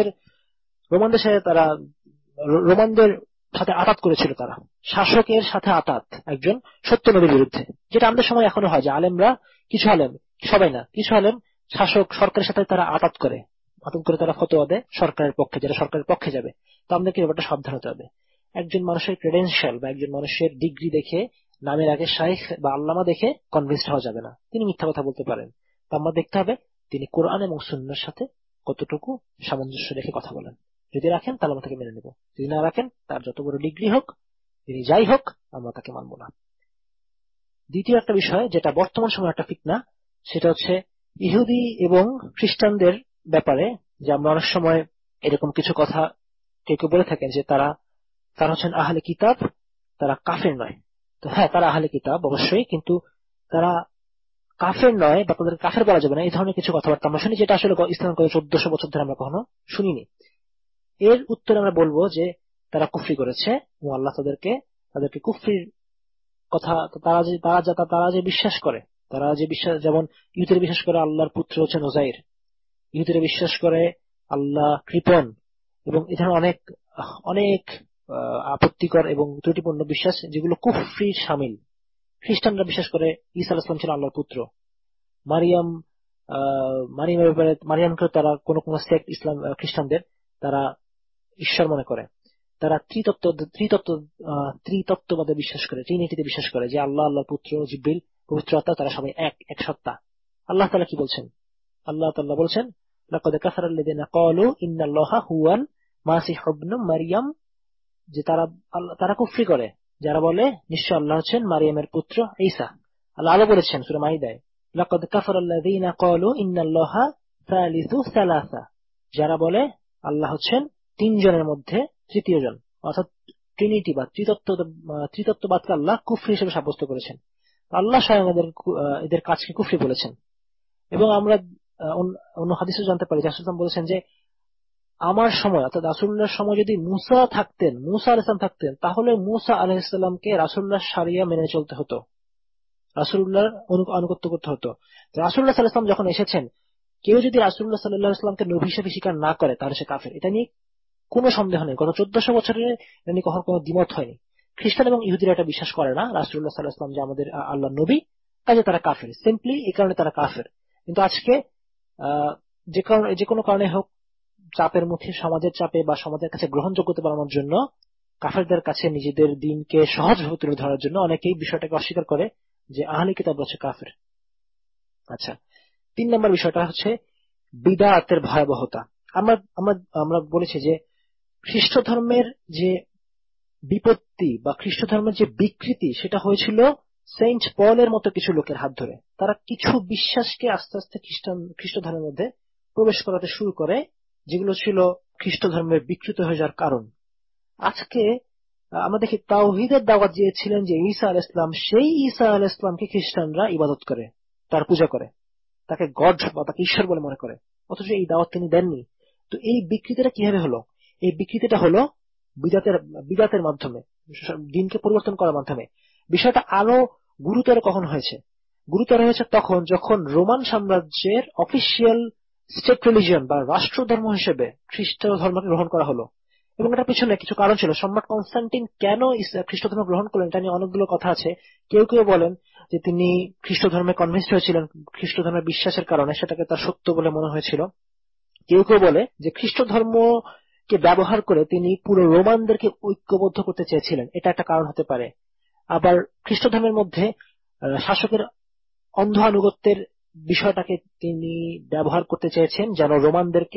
রোমানদের সাথে আতাত করেছিল। তারা শাসকের সাথে আতাত, একজন সত্য নবীর বিরুদ্ধে, যেটা আমাদের সময় এখনো হয় যে আলেমরা, কিছু আলেম, সবাই না, কিছু আলেম সরকারের সাথে তারা আতাত করে তারা ফতোয়া দেয় সরকারের পক্ষে, যারা সরকারের পক্ষে যাবে। তো আমাদেরকে ব্যাপারটা সাবধান হতে হবে। একজন মানুষের ক্রেডেনশিয়াল বা একজন মানুষের ডিগ্রি দেখে, নামের আগে শাইখ বা আল্লামা দেখে কনভিন্সড হওয়া যাবে না। তিনি মিথ্যা কথা বলতে পারেন, তা আমরা দেখতে হবে তিনি কোরআন এবং সুন্নাহর সাথে কতটুকু সামঞ্জস্য রেখে কথা বলেন। যদি রাখেন তাহলে আমরা তাকে মেনে নেব, যদি না রাখেন, তার যত বড় ডিগ্রি হোক, তিনি যাই হোক, আমরা তাকে মানব না। দ্বিতীয় একটা বিষয় যেটা বর্তমান সময় একটা ফিতনা, সেটা হচ্ছে ইহুদি এবং খ্রিস্টানদের ব্যাপারে, যে আমরা অনেক সময় এরকম কিছু কথা কেউ কেউ বলে থাকেন যে তারা হচ্ছেন আহলে কিতাব, তারা কাফের নয়। তো হ্যাঁ, তারা আহলে কিতাব অবশ্যই, কিন্তু তারা কাফের নয় বা তাদের কাফের বলা যাবে না, এই ধরনের কিছু কথাবার্তা আমরা শুনি, যেটা আসলে ইসলাম করে 1400 বছর ধরে আমরা কখনো শুনিনি। এর উত্তরে আমরা বলবো যে তারা কুফরি করেছে, এবং আল্লাহ তাদেরকে কুফরির কথা, তারা যে বিশ্বাস করে, যেমন ইহুদিরা বিশ্বাস করে আল্লাহর পুত্র হচ্ছেন উযাইর, ইহুদিরা বিশ্বাস করে আল্লাহ কৃপণ, এবং এই ধরনের অনেক অনেক আপত্তিকর এবং ত্রুটিপূর্ণ বিশ্বাস যেগুলো কুফরির শামিল। খ্রিস্টানরা বিশ্বাস করে ঈসা আলাইহিস সালাম ছিলেন আল্লাহর পুত্র। মারিয়ামের ব্যাপারে, মারিয়ামকে তারা কোন সেক্ট, ইসলাম খ্রিস্টানদের, তারা ঈশ্বর মনে করে। তারা ত্রিতত্ত্ববাদে বিশ্বাস করে, ট্রিনিটিতে বিশ্বাস করে, যে আল্লাহ, আল্লাহর পুত্র, জিবরিল, পবিত্র আত্মা, তারা সবাই এক সত্তা। আল্লাহ তাআলা কি বলছেন? আল্লাহ তাআলা বলছেন, লাকাদ কাফারা আল্লাযীনা ক্বালু ইন্নাল্লাহা হুয়াল মাসিহ ইবনু মারইয়াম, যে তারা কুফরি করে যারা বলে নিশ্চয় আল্লাহ হচ্ছেন মারিয়ামের পুত্র ঈসা। আল্লাহ আরো বলেছেন সূরা মাইদায়, লাকাদ কাফারা আল্লাযীনা ক্বালু ইন্নাল্লাহা সালিসু সালাসা, যারা বলে আল্লাহ হচ্ছেন তিনজনের মধ্যে তৃতীয় জন, অর্থাৎ ট্রিনিটি বা ত্রিতত্ত্ববাদকে আল্লাহ কুফরি হিসেবে সাব্যস্ত করেছেন। আল্লাহ স্বয়ং এদের কাজকে কুফরি বলেছেন। এবং আমরা অন্য হাদিসে জানতে পারি, রাসূল বলেছেন যে আমার সময়, অর্থাৎ রাসূলুল্লাহর সময় যদি মুসা আলাইহিস সালাম থাকতেন, তাহলে মুসা আলাইহিস সালামকে রাসূলুল্লাহর শরিয়া মেনে চলতে হতো, রাসূলুল্লাহর আনুগত্য করতে হতো। রাসূলুল্লাহ সাল্লাল্লাহু আলাইহি ওয়াসাল্লাম যখন এসেছেন, কেউ যদি রাসূলুল্লাহ সাল্লাল্লাহু আলাইহি ওয়াসাল্লামকে নবী হিসেবে স্বীকার না করে, তাহলে সে কাফের। এটা নিয়ে কোনো সন্দেহ নেই। গত 1400 বছরে এটা নিয়ে কখনো কোনো দ্বিমত হয়নি। খ্রিস্টান এবং ইহুদিরা এটা বিশ্বাস করে না, রাসূলুল্লাহ সাল্লাল্লাহু আলাইহি ওয়াসাল্লাম যে আমাদের আল্লাহর নবী, কাজে তারা কাফের। সিম্পলি এই কারণে তারা কাফের। কিন্তু আজকে যে কোনো কারণে হোক, চাপের মুখে, সমাজের চাপে বা সমাজের কাছে গ্রহণযোগ্যতা বাড়ানোর জন্য, কাফেরদের কাছে নিজেদের দিনকে সহজভাবে তুলে ধরার জন্য অনেকেই বিষয়টাকে অস্বীকার করে যে আহলে কিতাব হচ্ছে কাফের। আচ্ছা, 3 নম্বর বিষয়টা হচ্ছে বিদআতের ভয়াবহতা। আমরা আমরা আমরা বলেছি যে খ্রিস্ট ধর্মের যে বিপত্তি বা খ্রিস্ট ধর্মের যে বিকৃতি সেটা হয়েছিল সেন্ট পলের মতো কিছু লোকের হাত ধরে। তারা কিছু বিশ্বাসকে আস্তে আস্তে খ্রিস্ট ধর্মের মধ্যে প্রবেশ করাতে শুরু করে, যেগুলো ছিল খ্রিস্ট ধর্মের বিকৃত হয়ে যাওয়ার কারণ। আজকে আমরা দেখি তাওহীদের দাওয়াত দিয়েছিলেন যে ঈসা আলাইহিস সালাম, সেই ঈসা আলাইহিস সালামকে খ্রিস্টানরা ইবাদত করে, তার পূজা করে, তাকে গড বা তাকে ঈশ্বর বলে মনে করে, অথচ এই দাওয়াত তিনি দেননি। তো এই বিকৃতিটা কিভাবে হলো? এই বিকৃতিটা হলো বিদাতের মাধ্যমে, দিনকে পরিবর্তন করার মাধ্যমে। বিষয়টা আরো গুরুতর কখন হয়েছে? গুরুতর হয়েছে তখন যখন রোমান সাম্রাজ্যের অফিসিয়াল স্টেট রিলিজিয়ন বা রাষ্ট্র ধর্ম হিসেবে খ্রিস্ট ধর্মকে গ্রহণ করা হলো। এবং এটার পিছনে কিছু কারণ ছিল। সম্রাট কনস্টান্টিন কেন খ্রিস্ট ধর্ম গ্রহণ করলেন এটা নিয়ে অনেকগুলো কথা আছে। কেউ কেউ বলেন যে তিনি খ্রিস্ট ধর্মে কনভিন্সড হয়েছিলেন খ্রিস্ট ধর্মের বিশ্বাসের কারণে, সেটাকে তার সত্য বলে মনে হয়েছিল। কেউ কেউ বলে যে খ্রিস্ট ধর্মকে ব্যবহার করে তিনি পুরো রোমানদেরকে ঐক্যবদ্ধ করতে চেয়েছিলেন, এটা একটা কারণ হতে পারে। আবার খ্রিস্ট ধর্মের মধ্যে শাসকের অন্ধ আনুগত্যের বিষয়টাকে তিনি ব্যবহার করতে চেয়েছেন যেন রোমানদেরকে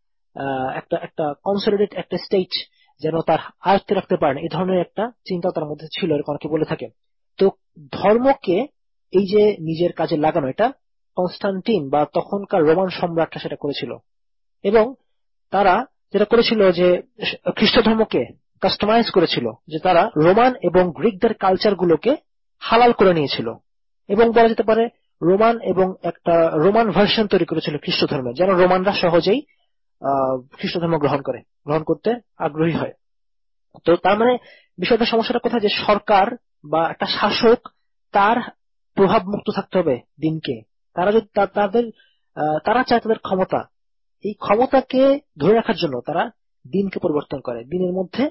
একটা কনসলিডেট একটা স্টেট যেন তার আয়ত্তে রাখতে পারেন, এই ধরনের একটা চিন্তা তার মধ্যে ছিল, এরকম অনেকে বলে থাকে। তো ধর্মকে এই যে নিজের কাজে লাগানো, এটা কনস্টান্টিন বা তখনকার রোমান সম্রাটরা সেটা করেছিল। এবং তারা যেটা করেছিল যে খ্রিস্ট ধর্মকে কাস্টমাইজ করেছিল, যে তারা রোমান এবং গ্রিকদের কালচার গুলোকে হালাল করে নিয়েছিল, এবং বলা যেতে পারে রোমান এবং একটা রোমান ভার্সন তৈরি করেছিল খ্রিস্ট ধর্মের, যেন রোমানরা সহজেই খ্রিস্ট ধর্ম গ্রহণ করতে আগ্রহী হয়। তো তার মানে বিষয়টা, সমস্যাটা কোথায়? যে সরকার বা একটা শাসক তার প্রভাব মুক্ত থাকতে হবে দিনকে। তারা যদি তারা চায় তাদের ক্ষমতা, এই ক্ষমতাকে ধরে রাখার জন্য তারা দিনকে পরিবর্তন করে, দিনের মধ্যে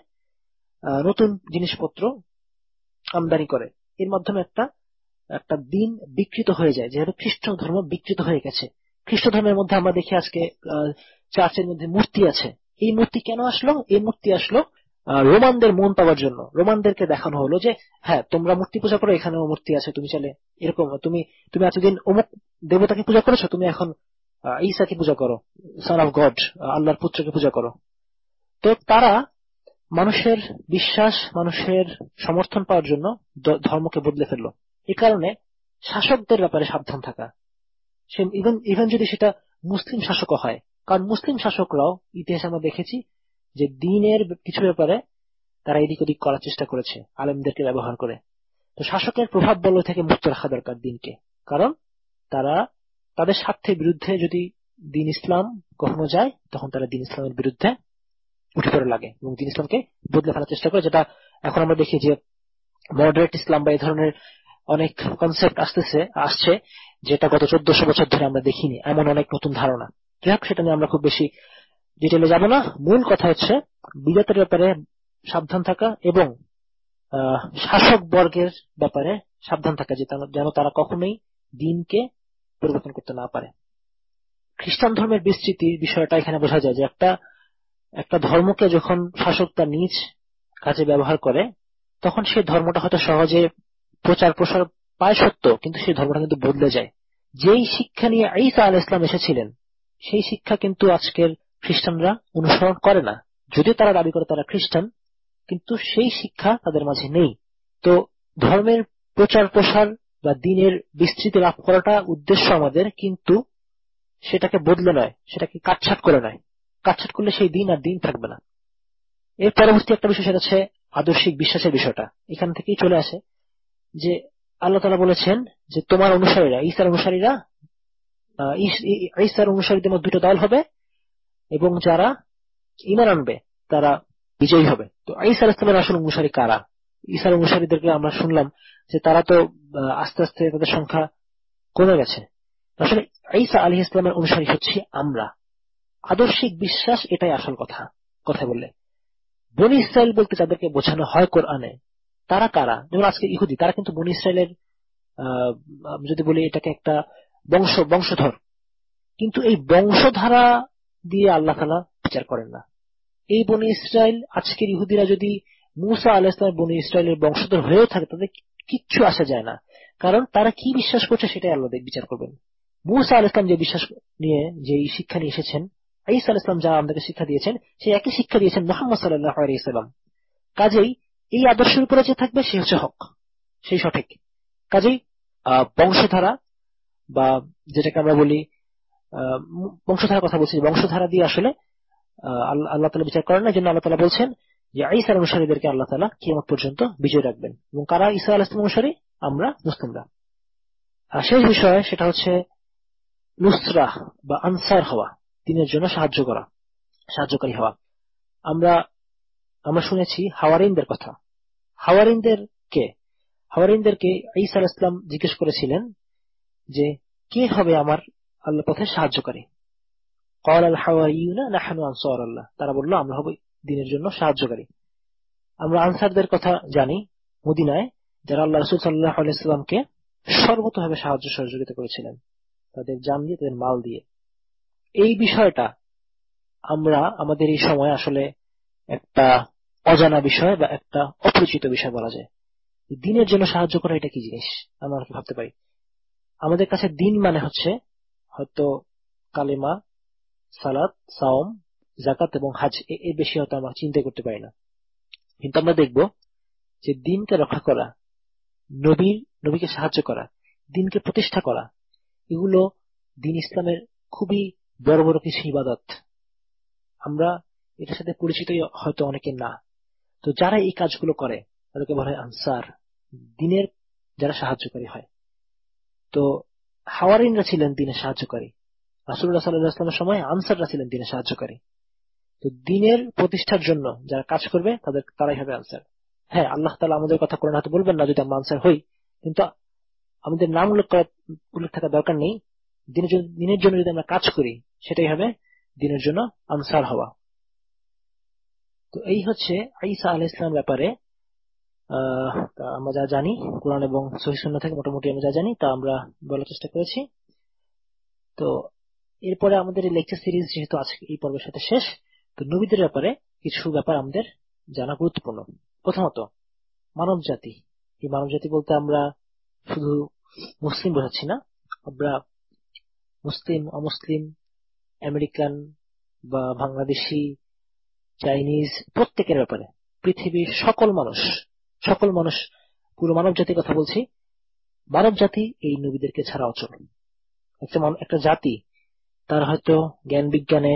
নতুন জিনিসপত্র আমদানি করে। এর মাধ্যমে একটা দিন বিকৃত হয়ে যায়, যেহেতু খ্রিস্ট ধর্ম বিকৃত হয়ে গেছে। খ্রিস্ট ধর্মের মধ্যে আমরা দেখি আজকে চার্চের মধ্যে মূর্তি আছে। এই মূর্তি কেন আসলো? এই মূর্তি আসলো রোমানদের মন পাওয়ার জন্য। রোমানদেরকে দেখানো হলো যে হ্যাঁ, তোমরা মূর্তি পূজা করো, এখানেও মূর্তি আছে, তুমি চাইলে এরকম, তুমি এতদিন অমুক দেবতাকে পূজা করেছো, তুমি এখন ঈসাকে পূজা করো, সন অফ গড, আল্লাহর পুত্রকে পূজা করো। তো তারা মানুষের বিশ্বাস, মানুষের সমর্থন পাওয়ার জন্য ধর্মকে বদলে ফেললো। এ কারণে শাসকদের ব্যাপারে সাবধান থাকা, সে ইভেন যদি সেটা মুসলিম শাসকও হয়, কারণ মুসলিম শাসকরাও ইতিহাসে আমরা দেখেছি যে দিনের কিছু ব্যাপারে তারা এদিক ওদিক করার চেষ্টা করেছে আলেমদেরকে ব্যবহার করে। তো শাসকের প্রভাব বলয় থেকে মুক্ত রাখা দরকার দিনকে, কারণ তারা তাদের স্বার্থের বিরুদ্ধে যদি দিন ইসলাম কখনো যায়, তখন তারা দিন ইসলামের বিরুদ্ধে উঠে পড়ে লাগে এবং দিন ইসলামকে বদলে ফেলার চেষ্টা করে। যেটা এখন আমরা দেখি যে মডারেট ইসলাম বা এই ধরনের অনেক কনসেপ্ট আসছে, যেটা গত 1400 বছর ধরে আমরা দেখিনি, এমন অনেক নতুন ধারণা। যাই হোক, সেটা নিয়ে আমরা খুব বেশি ডিটেলে যাব না। মূল কথা হচ্ছে বিদাতের ব্যাপারে সাবধান থাকা এবং শাসক বর্গের ব্যাপারে সাবধান থাকা, যেন তারা কখনোই দিনকে পরিবর্তন করতে না পারে। খ্রিস্টান ধর্মের বিস্তৃতির বিষয়টা এখানে বোঝা যায় যে একটা ধর্মকে যখন শাসক তার নিজ কাজে ব্যবহার করে, তখন সেই ধর্মটা হয়তো সহজে প্রচার প্রসার পায় সত্য, কিন্তু সেই ধর্মটা কিন্তু বদলে যায়। যেই শিক্ষা নিয়ে ঈসা আলাইহিস সালাম এসেছিলেন, সেই শিক্ষা কিন্তু আজকের খ্রিস্টানরা অনুসরণ করে না। যদিও তারা দাবি করে তারা খ্রিস্টান, কিন্তু সেই শিক্ষা তাদের মাঝে নেই। তো ধর্মের প্রচার প্রসার বা দিনের বিস্তৃতি লাভ করাটা উদ্দেশ্য আমাদের, কিন্তু সেটাকে বদলে নয়, সেটাকে কাটছাট করে নয়। কাটছাট করলে সেই দিন আর দিন থাকবে না। এর পরবর্তী একটা বিষয়, সেটা হচ্ছে আদর্শিক বিশ্বাসের বিষয়টা। এখান থেকেই চলে আসে যে আল্লাহ তাআলা বলেছেন যে তোমার অনুসারীরা, ঈসার অনুসারীদের মধ্যে দুটো দল হবে এবং যারা ঈমান আনবে তারা বিজয়ী হবে। তো ঈসা আলাইহিস সালামের আসল অনুসারী কারা? ঈসার অনুসারীদেরকে আমরা শুনলাম যে তারা তো আস্তে আস্তে তাদের সংখ্যা কমে গেছে। আসলে ঈসা আলাইহিস সালামের অনুসারী হচ্ছে আমরা। আদর্শিক বিশ্বাস এটাই আসল কথা বললে বনী ইসরাইল বলতে যাদেরকে বোঝানো হয় কোরআনে, তারা কারা? যেমন আজকে ইহুদি, তারা কিন্তু বনী ইসরাইলের যদি বলি এটাকে একটা বংশধর, কিন্তু এই বংশধারা দিয়ে আল্লাহ তাআলা বিচার করেন না। এই বনী ইসরাইল, আজকের ইহুদিরা যদি মূসা আলাইহিস সালামের বনী ইসরাইলের বংশধর হয়েও থাকে, তাদের কিচ্ছু আসা যায় না, কারণ তারা কি বিশ্বাস করছে সেটাই আল্লাহ বিচার করবেন। মুসা আলাইহিস সালাম যে বিশ্বাস নিয়ে যে শিক্ষা নিয়ে এসেছেন, ঈসা আলাইহিস সালাম যা আমাদেরকে শিক্ষা দিয়েছেন, সেই একই শিক্ষা দিয়েছেন মুহাম্মদ সাল্লাল্লাহু আলাইহি ওয়াসাল্লাম। কাজেই এই আদর্শের উপরে যে থাকবে সে হচ্ছে হক, সেই সঠিক। কাজেই বংশধারা বা যেটাকে আমরা বলি বংশধারার কথা বলছি, বংশধারা দিয়ে আসলে আল্লাহ তাআলা বিচার করেন না। জন্য আল্লাহ তাআলা বলছেন যে ঈসার অনুসারীদেরকে আল্লাহ তাআলা কিয়ামত পর্যন্ত বিজয় রাখবেন। এবং কারা ঈসা আলাইহিস সালাম অনুসারী? আমরা মুসলিমরা। আর শেষ বিষয় সেটা হচ্ছে নুসরা বা আনসার হওয়া, দ্বীনের জন্য সাহায্য করা, সাহায্যকারী হওয়া। আমরা শুনেছি হাওয়ারিনদের কথা। হাওয়ারিনদেরকে ঈসা আলাইহিস সালাম জিজ্ঞেস করেছিলেন যে কে হবে আমার আল্লাহর পথে সাহায্যকারী? ক্বাল আল হাওয়ারিয়ুনা নাহনু আনসারুল্লাহ, তারা বলল আমরা হব দ্বীনের জন্য সাহায্যকারী। আমরা আনসারদের কথা জানি, মদিনায় যারা আল্লাহ রাসূল সাল্লাল্লাহু আলাইহি ওয়াসাল্লামকে সর্বতভাবে সাহায্য সহযোগিতা করেছিলেন, তাদের জান দিয়ে, তাদের মাল দিয়ে। এই বিষয়টা আমরা আমাদের এই সময় আসলে একটা অজানা বিষয় বা একটা অপরিচিত বিষয় বলা যায়। দ্বীনের জন্য সাহায্য করা এটা কি জিনিস আমরা কি ভাবতে পারি? আমাদের কাছে দ্বীন মানে হচ্ছে হয়তো কালেমা, সালাত, সাওম, যাকাত এবং হজ, এর বেশি হয়তো আমরা চিন্তা করতে পারি না। কিন্তু আমরা দেখব যে দ্বীনকে রক্ষা করা, নবীকে সাহায্য করা, দ্বীনকে প্রতিষ্ঠা করা, এগুলো দ্বীন ইসলামের খুবই বড় বড় কিছু ইবাদত। আমরা এটার সাথে পরিচিত হয়তো অনেকে না। তো যারা এই কাজগুলো করে তাদেরকে বলা হয় আনসার, দ্বীনের যারা সাহায্যকারী হয়। তো হাওয়ারিনরা ছিলেন দ্বীনের সাহায্যকারী, রাসূলুল্লাহ সাল্লাল্লাহু আলাইহি ওয়াসাল্লামের সময় আনসাররা ছিলেন দ্বীনের সাহায্যকারী। তো দ্বীনের প্রতিষ্ঠার জন্য যারা কাজ করবে তারাই হবে আনসার। হ্যাঁ, আল্লাহ তাআলা আমাদের কথা কোরআনে হয়তো বলবেন না যদি আমরা আনসার হই, কিন্তু আমাদের নাম উল্লেখ থাকা দরকার নেই। দ্বীনের জন্য যদি আমরা কাজ করি সেটাই হবে দ্বীনের জন্য আনসার হওয়া। তো এই হচ্ছে ঈসা আলাইহিস সালামের ব্যাপারে আমরা যা জানি কোরআন এবং সহিহ সুন্নাহ থেকে মোটামুটি আমরা যা জানি তা আমরা বলার চেষ্টা করেছি। তো এরপরে আমাদের এই লেকচার সিরিজ যেহেতু আজকে এই পর্বের সাথে শেষ, তো নবীদের ব্যাপারে কিছু ব্যাপার আমাদের জানা গুরুত্বপূর্ণ। প্রথমত মানব জাতি। এই মানব জাতি বলতে আমরা শুধু মুসলিম বোঝাচ্ছি না, আমরা মুসলিম, অমুসলিম, আমেরিকান বা বাংলাদেশি, চাইনিজ, প্রত্যেকের ব্যাপারে পৃথিবীর সকল মানুষ, পুরো মানব জাতির কথা বলছি। মানব জাতি এই নবীদেরকে ছাড়া অচল। একটা জাতি তার হয়তো জ্ঞান বিজ্ঞানে,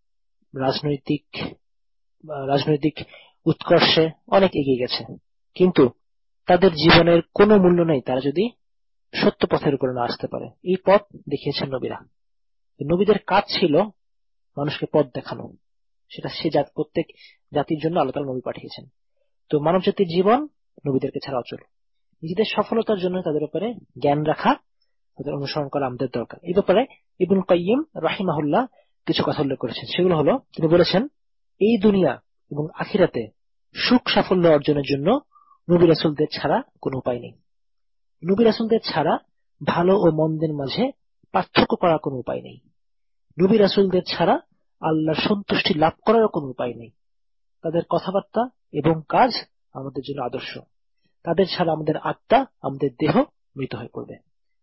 রাজনৈতিক উৎকর্ষে অনেক এগিয়ে গেছে, কিন্তু তাদের জীবনের কোনো মূল্য নেই তারা যদি সত্য পথের উপরে না আসতে পারে। এই পথ দেখিয়েছেন নবীরা। নবীদের কাজ ছিল মানুষকে পথ দেখানো। সেটা প্রত্যেক জাতির জন্য আল্লাহ তাআলা নবী পাঠিয়েছেন। তো মানব জাতির জীবন নবীদেরকে ছাড়া অচল। নিজেদের সফলতার জন্য তাদের ব্যাপারে জ্ঞান রাখা, তাদের অনুসরণ করা আমাদের দরকার। এই ব্যাপারে ইবনুল কাইয়িম রাহিমাহুল্লাহ কিছু কথা উল্লেখ করেছেন। সেগুলো হলো, তিনি বলেছেন এই দুনিয়া এবং আখিরাতে সুখ সাফল্য অর্জনের জন্য নবী রাসূলদের ছাড়া কোনো উপায় নেই। নবী রাসূলদের ছাড়া ভালো ও মন্দের মাঝে পার্থক্য করার কোনো উপায় নেই। নবী রাসূলদের ছাড়া আল্লাহর সন্তুষ্টি লাভ করার কোনো উপায় নেই। তাদের কথাবার্তা এবং কাজ আমাদের জন্য আদর্শ। তাদের ছাড়া আমাদের আত্মা, আমাদের দেহ মৃত হয়ে পড়বে।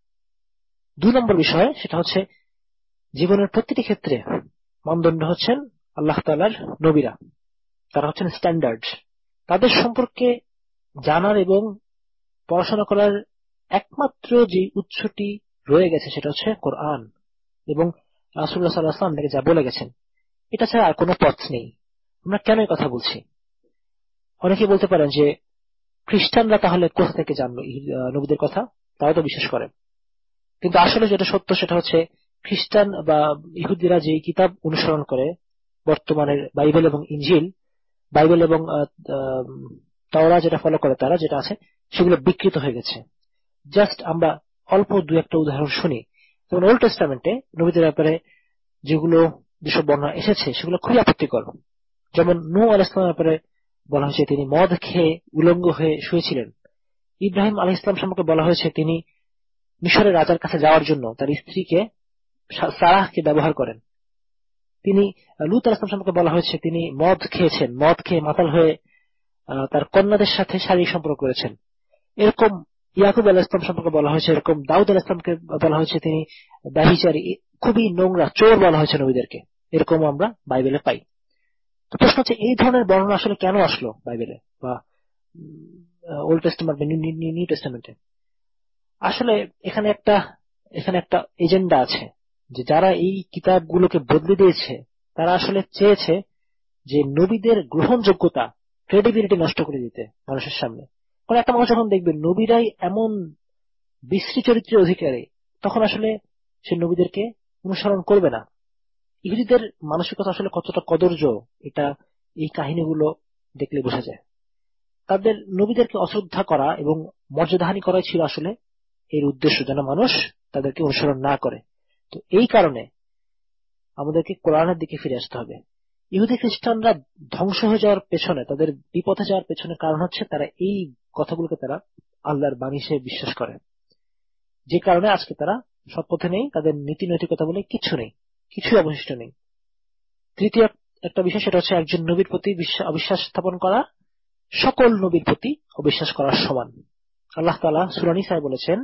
2 নম্বর বিষয় সেটা হচ্ছে জীবনের প্রতিটি ক্ষেত্রে মানদণ্ড হচ্ছেন আল্লাহ তাআলার নবীরা। তারা হচ্ছেন স্ট্যান্ডার্ড। তাদের সম্পর্কে জানার এবং পড়াশোনা করার একমাত্র যে উৎসটি রয়ে গেছে সেটা হচ্ছে কোরআন এবং রাসূলুল্লাহ সাল্লাল্লাহু আলাইহি ওয়াসাল্লাম যা বলে গেছেন। এটা ছাড়া আর কোনো পথ নেই। আমরা কেন এই কথা বলছি? অনেকে বলতে পারেন যে খ্রিস্টানরা তাহলে কোথা থেকে জানলো নবীদের কথা? তারা তো বিশ্বাস করেন। কিন্তু আসলে যেটা সত্য সেটা হচ্ছে খ্রিস্টান বা ইহুদিরা যে কিতাব অনুসরণ করে, বর্তমানের বাইবেল এবং ইনজিল, বাইবেল এবং তাওরাত যেটা ফলো করে তারা যেটা আছে সেগুলো বিকৃত হয়ে গেছে। জাস্ট আমরা অল্প 2-1টা উদাহরণ শুনি। যেমন ওল্ড টেস্টামেন্টে নবীদের ব্যাপারে যেসব বর্ণনা এসেছে সেগুলো খুবই আপত্তিকর। যেমন নূহ আলাইহিস সালামের ব্যাপারে বলা হয়েছে তিনি মদ খেয়ে উলঙ্গ হয়ে শুয়েছিলেন। ইব্রাহিম আলাইহিস সালাম সম্পর্কে বলা হয়েছে তিনি মিশরের রাজার কাছে যাওয়ার জন্য তার স্ত্রীকে সারাহকে ব্যবহার করেন। তিনি লূত আলাইহিস সালাম সম্পর্কে বলা হয়েছে তিনি মদ খেয়ে মাতাল হয়ে তার কন্যাদের সাথে শারীরিক সম্পর্ক করেছেন। এরকম ইয়াকুব আলাইহিস সালাম সম্পর্কে বলা হয়েছে, এরকম দাউদ আলাইহিস সালামকে বলা হয়েছে তিনি ব্যভিচারী, খুবই নোংরা, চোর বলা হয়েছে নবীদেরকে, এরকম আমরা বাইবেলে পাই। তো প্রশ্ন হচ্ছে এই ধরনের বর্ণনা আসলে কেন আসলো বাইবেলে বা ওল্ড টেস্টামেন্ট বা নিউ টেস্টামেন্টে? আসলে এখানে একটা এজেন্ডা আছে, যে যারা এই কিতাবগুলোকে বদলে দিয়েছে তারা আসলে চেয়েছে যে নবীদের গ্রহণযোগ্যতা, ক্রেডিবিলিটি নষ্ট করে দিতে মানুষের সামনে। কারণ একটা মানুষ যখন দেখবে নবীরাই এমন বিশ্রী চরিত্রের অধিকারী, তখন আসলে সে নবীদেরকে অনুসরণ করবে না। ইহুদিদের মানসিকতা আসলে কতটা কদর্য এটা এই কাহিনীগুলো দেখলে বোঝা যায়। তাদের নবীদেরকে অশ্রদ্ধা করা এবং মর্যাদাহানি করাই ছিল আসলে এর উদ্দেশ্য, যেন মানুষ তাদেরকে অনুসরণ না করে। তো এই কারণে আমাদেরকে কোরআনের দিকে ফিরে আসতে হবে। ইহুদি খ্রিস্টানরা ধ্বংস হয়ে যাওয়ার পেছনে, তাদের বিপথে যাওয়ার পেছনে কারণ হচ্ছে তারা এই কথাগুলোকে তারা আল্লাহর বাণী হিসেবে বিশ্বাস করে, যে কারণে আজকে তারা সৎপথে নেই, তাদের নীতি নৈতিকতা বলে কিছু নেই, কিছুই অবশিষ্ট নেই। তৃতীয় একটা বিষয়, সেটা হচ্ছে একজন নবীর প্রতি অবিশ্বাস স্থাপন করা সকল নবীর প্রতি অবিশ্বাস করার সমান। আল্লাহ তাআলা সূরা নিসায় বলেছেন,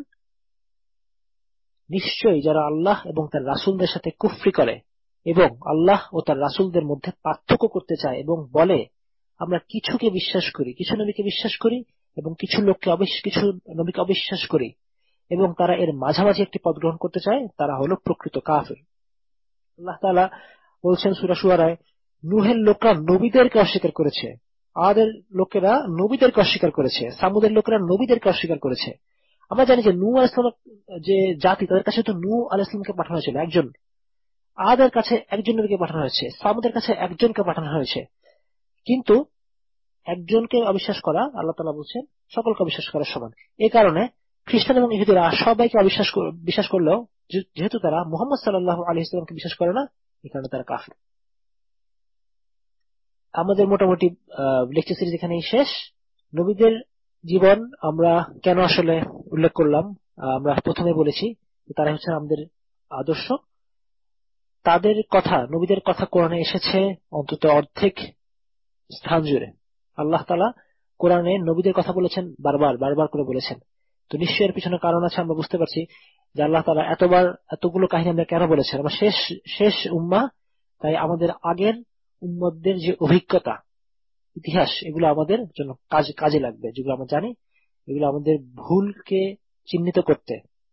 নিশ্চয়ই যারা আল্লাহ এবং তার রাসূলদের সাথে কুফরি করে এবং আল্লাহ ও তার রাসূলদের মধ্যে পার্থক্য করতে চায় এবং বলে আমরা কিছুকে বিশ্বাস করি, কিছু নবীকে বিশ্বাস করি এবং কিছু নবীকে অবিশ্বাস করি, এবং তারা এর মাঝামাঝি একটি পথ গ্রহণ করতে চায়, তারা হলো প্রকৃত কাফির। আল্লাহ তাআলা বলছেন সূরা শুআরায়, নূহের লোকরা নবীদেরকে অস্বীকার করেছে, আদের লোকেরা নবীদেরকে অস্বীকার করেছে, সামুদের লোকেরা নবীদেরকে অস্বীকার করেছে। আমরা জানি যে নূহ আলাইহিস সালাম যে জাতি, তাদের কাছে তো নূহ আলাইহিস সালামকে পাঠানো হয়েছিল একজন, আদের কাছে একজন নবীকে পাঠানো হয়েছে, সামুদের কাছে একজনকে পাঠানো হয়েছে। কিন্তু একজনকে অবিশ্বাস করা, আল্লাহ তাআলা বলছেন, সকলকে অবিশ্বাস করা সমান। এই কারণে খ্রিস্টান এবং ইহুদিরা সবাইকে বিশ্বাস করলেও যেহেতু তারা মুহাম্মদ সাল্লাল্লাহু আলাইহি ওয়াসাল্লামকে বিশ্বাস করে না, এই কারণে তারা কাফির। আমাদের মোটামুটি লেকচার সিরিজ এখানেই শেষ। নবীদের জীবন আমরা কেন আসলে উল্লেখ করলাম? আমরা প্রথমে বলেছি তারা হচ্ছে আমাদের আদর্শ। তাদের কথা, নবীদের কথা কোরআনে এসেছে অন্তত অর্ধেক স্থান জুড়ে। আল্লাহ তাআলা কোরআনে নবীদের কথা বলেছেন, বারবার করে বলেছেন। তো নিশ্চয়ই এর পিছনে কারণ আছে, আমরা বুঝতে পারছি যে আল্লাহ তাআলা এতগুলো কাহিনী আমরা কেন বলেছেন। আমরা শেষ উম্মাহ, তাই আমাদের আগের উম্মতদের যে অভিজ্ঞতা, ইতিহাস, এগুলো আমাদের জন্য কাজে লাগবে। যেগুলো আমরা জানি, এগুলো আমাদের ভুলকে চিহ্নিত করতে,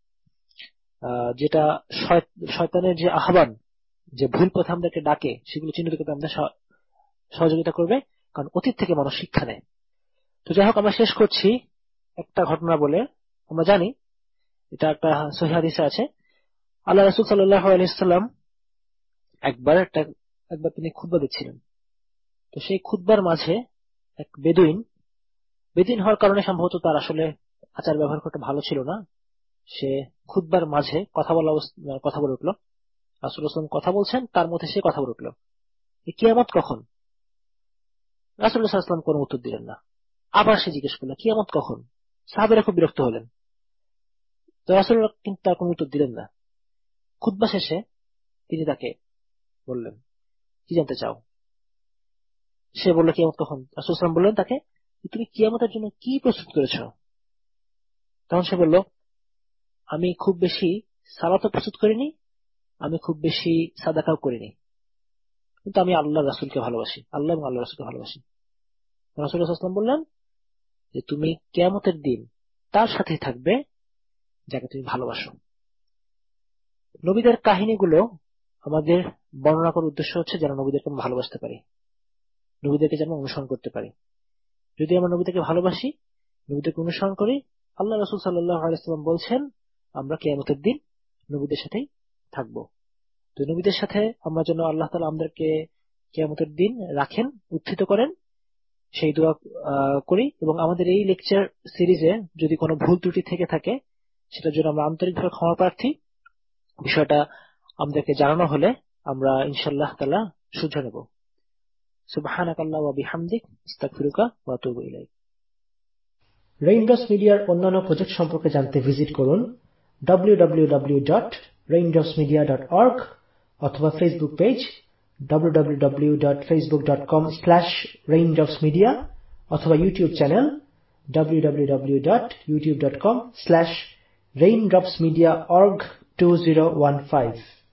যেটা শয়তানের যে আহ্বান, যে ভুল পথে আমাদেরকে ডাকে, সেগুলো চিহ্নিত করতে আমাদের সহযোগিতা করবে, কারণ অতীত থেকে মানুষ শিক্ষা নেয়। তো যাই হোক, আমরা শেষ করছি একটা ঘটনা বলে। আমরা জানি এটা একটা সহিহ হাদিসে আছে, আল্লাহ রাসূল সাল্লাল্লাহু আলাইহি ওয়াসাল্লাম একবার তিনি খুতবা দিচ্ছিলেন। তো সেই খুতবার মাঝে এক বেদুইন হওয়ার কারণে সম্ভবত তার আসলে আচার ব্যবহার করতে ভালো ছিল না, সে খুতবার মাঝে কথা বলে উঠল। রাসূল সাল্লাল্লাহু কথা বলছেন, তার মধ্যে সে কথা বলে উঠল, কিয়ামত কখন? রাসূল সাল্লাল্লাহু আলাইহি ওয়াসাল্লাম কোনো উত্তর দিলেন না। আবার সে জিজ্ঞেস করল, কিয়ামত কখন? সাহাবীরা খুব বিরক্ত হলেন। তো রাসূলুল্লাহ কিন্তু তার কোনো উত্তর দিলেন না। খুতবা শেষে তিনি তাকে বললেন, কি জানতে চাও? সে বলল, কিয়ামত কখন? রাসূল সাল্লাল্লাহু আলাইহি ওয়াসাল্লাম বললেন তাকে, তুমি কিয়ামতের জন্য কি প্রস্তুত করেছো? তখন সে বলল, আমি খুব বেশি সালাতও প্রস্তুত করিনি, আমি খুব বেশি সাদাকাও করিনি, কিন্তু আমি আল্লাহ রাসূলকে ভালোবাসি, আল্লাহ এবং আল্লাহ রাসূলকে ভালোবাসি। রাসূলুল্লাহ সাল্লাল্লাহু আলাইহি ওয়াসাল্লাম বললেন যে তুমি কিয়ামতের দিন তার সাথেই থাকবে যাকে তুমি ভালোবাসো। নবীদের কাহিনীগুলো আমাদের বর্ণনা করার উদ্দেশ্য হচ্ছে যেন নবীদেরকে আমরা ভালোবাসতে পারি, নবীদেরকে যেন অনুসরণ করতে পারি। যদি আমরা নবীদেরকে ভালোবাসি, নবীদেরকে অনুসরণ করি, আল্লাহ রাসূল সাল্লাল্লাহু আলাইহি ওয়াসাল্লাম বলছেন আমরা কিয়ামতের দিন নবীদের সাথেই থাকবো। তো নবীদের সাথে আমরা যেন আল্লাহ তাআলা আমাদেরকে কিয়ামতের দিন রাখেন, উত্থিত করেন, সেই দোয়া করি। এবং আমাদের এই লেকচার সিরিজে যদি কোনো ভুল ত্রুটি থেকে থাকে, সেটার জন্য আমরা আন্তরিকভাবে ক্ষমা প্রার্থী। বিষয়টা আমাদেরকে জানানো হলে আমরা ইনশাআল্লাহ তাআলা শুধরে নেব। সুবহানাকাল্লাহু ওয়া বিহামদিক, আস্তাগফিরুকা ওয়া আতুবু ইলাইক। রেইনড্রপস মিডিয়ার অন্যান্য প্রজেক্ট সম্পর্কে জানতে ভিজিট করুন www.raindropsmedia.org অথবা ফেসবুক পেজ www.facebook.com/raindropsmedia অথবা ইউটিউব চ্যানেল www.youtube.com/raindropsmediaorg 2015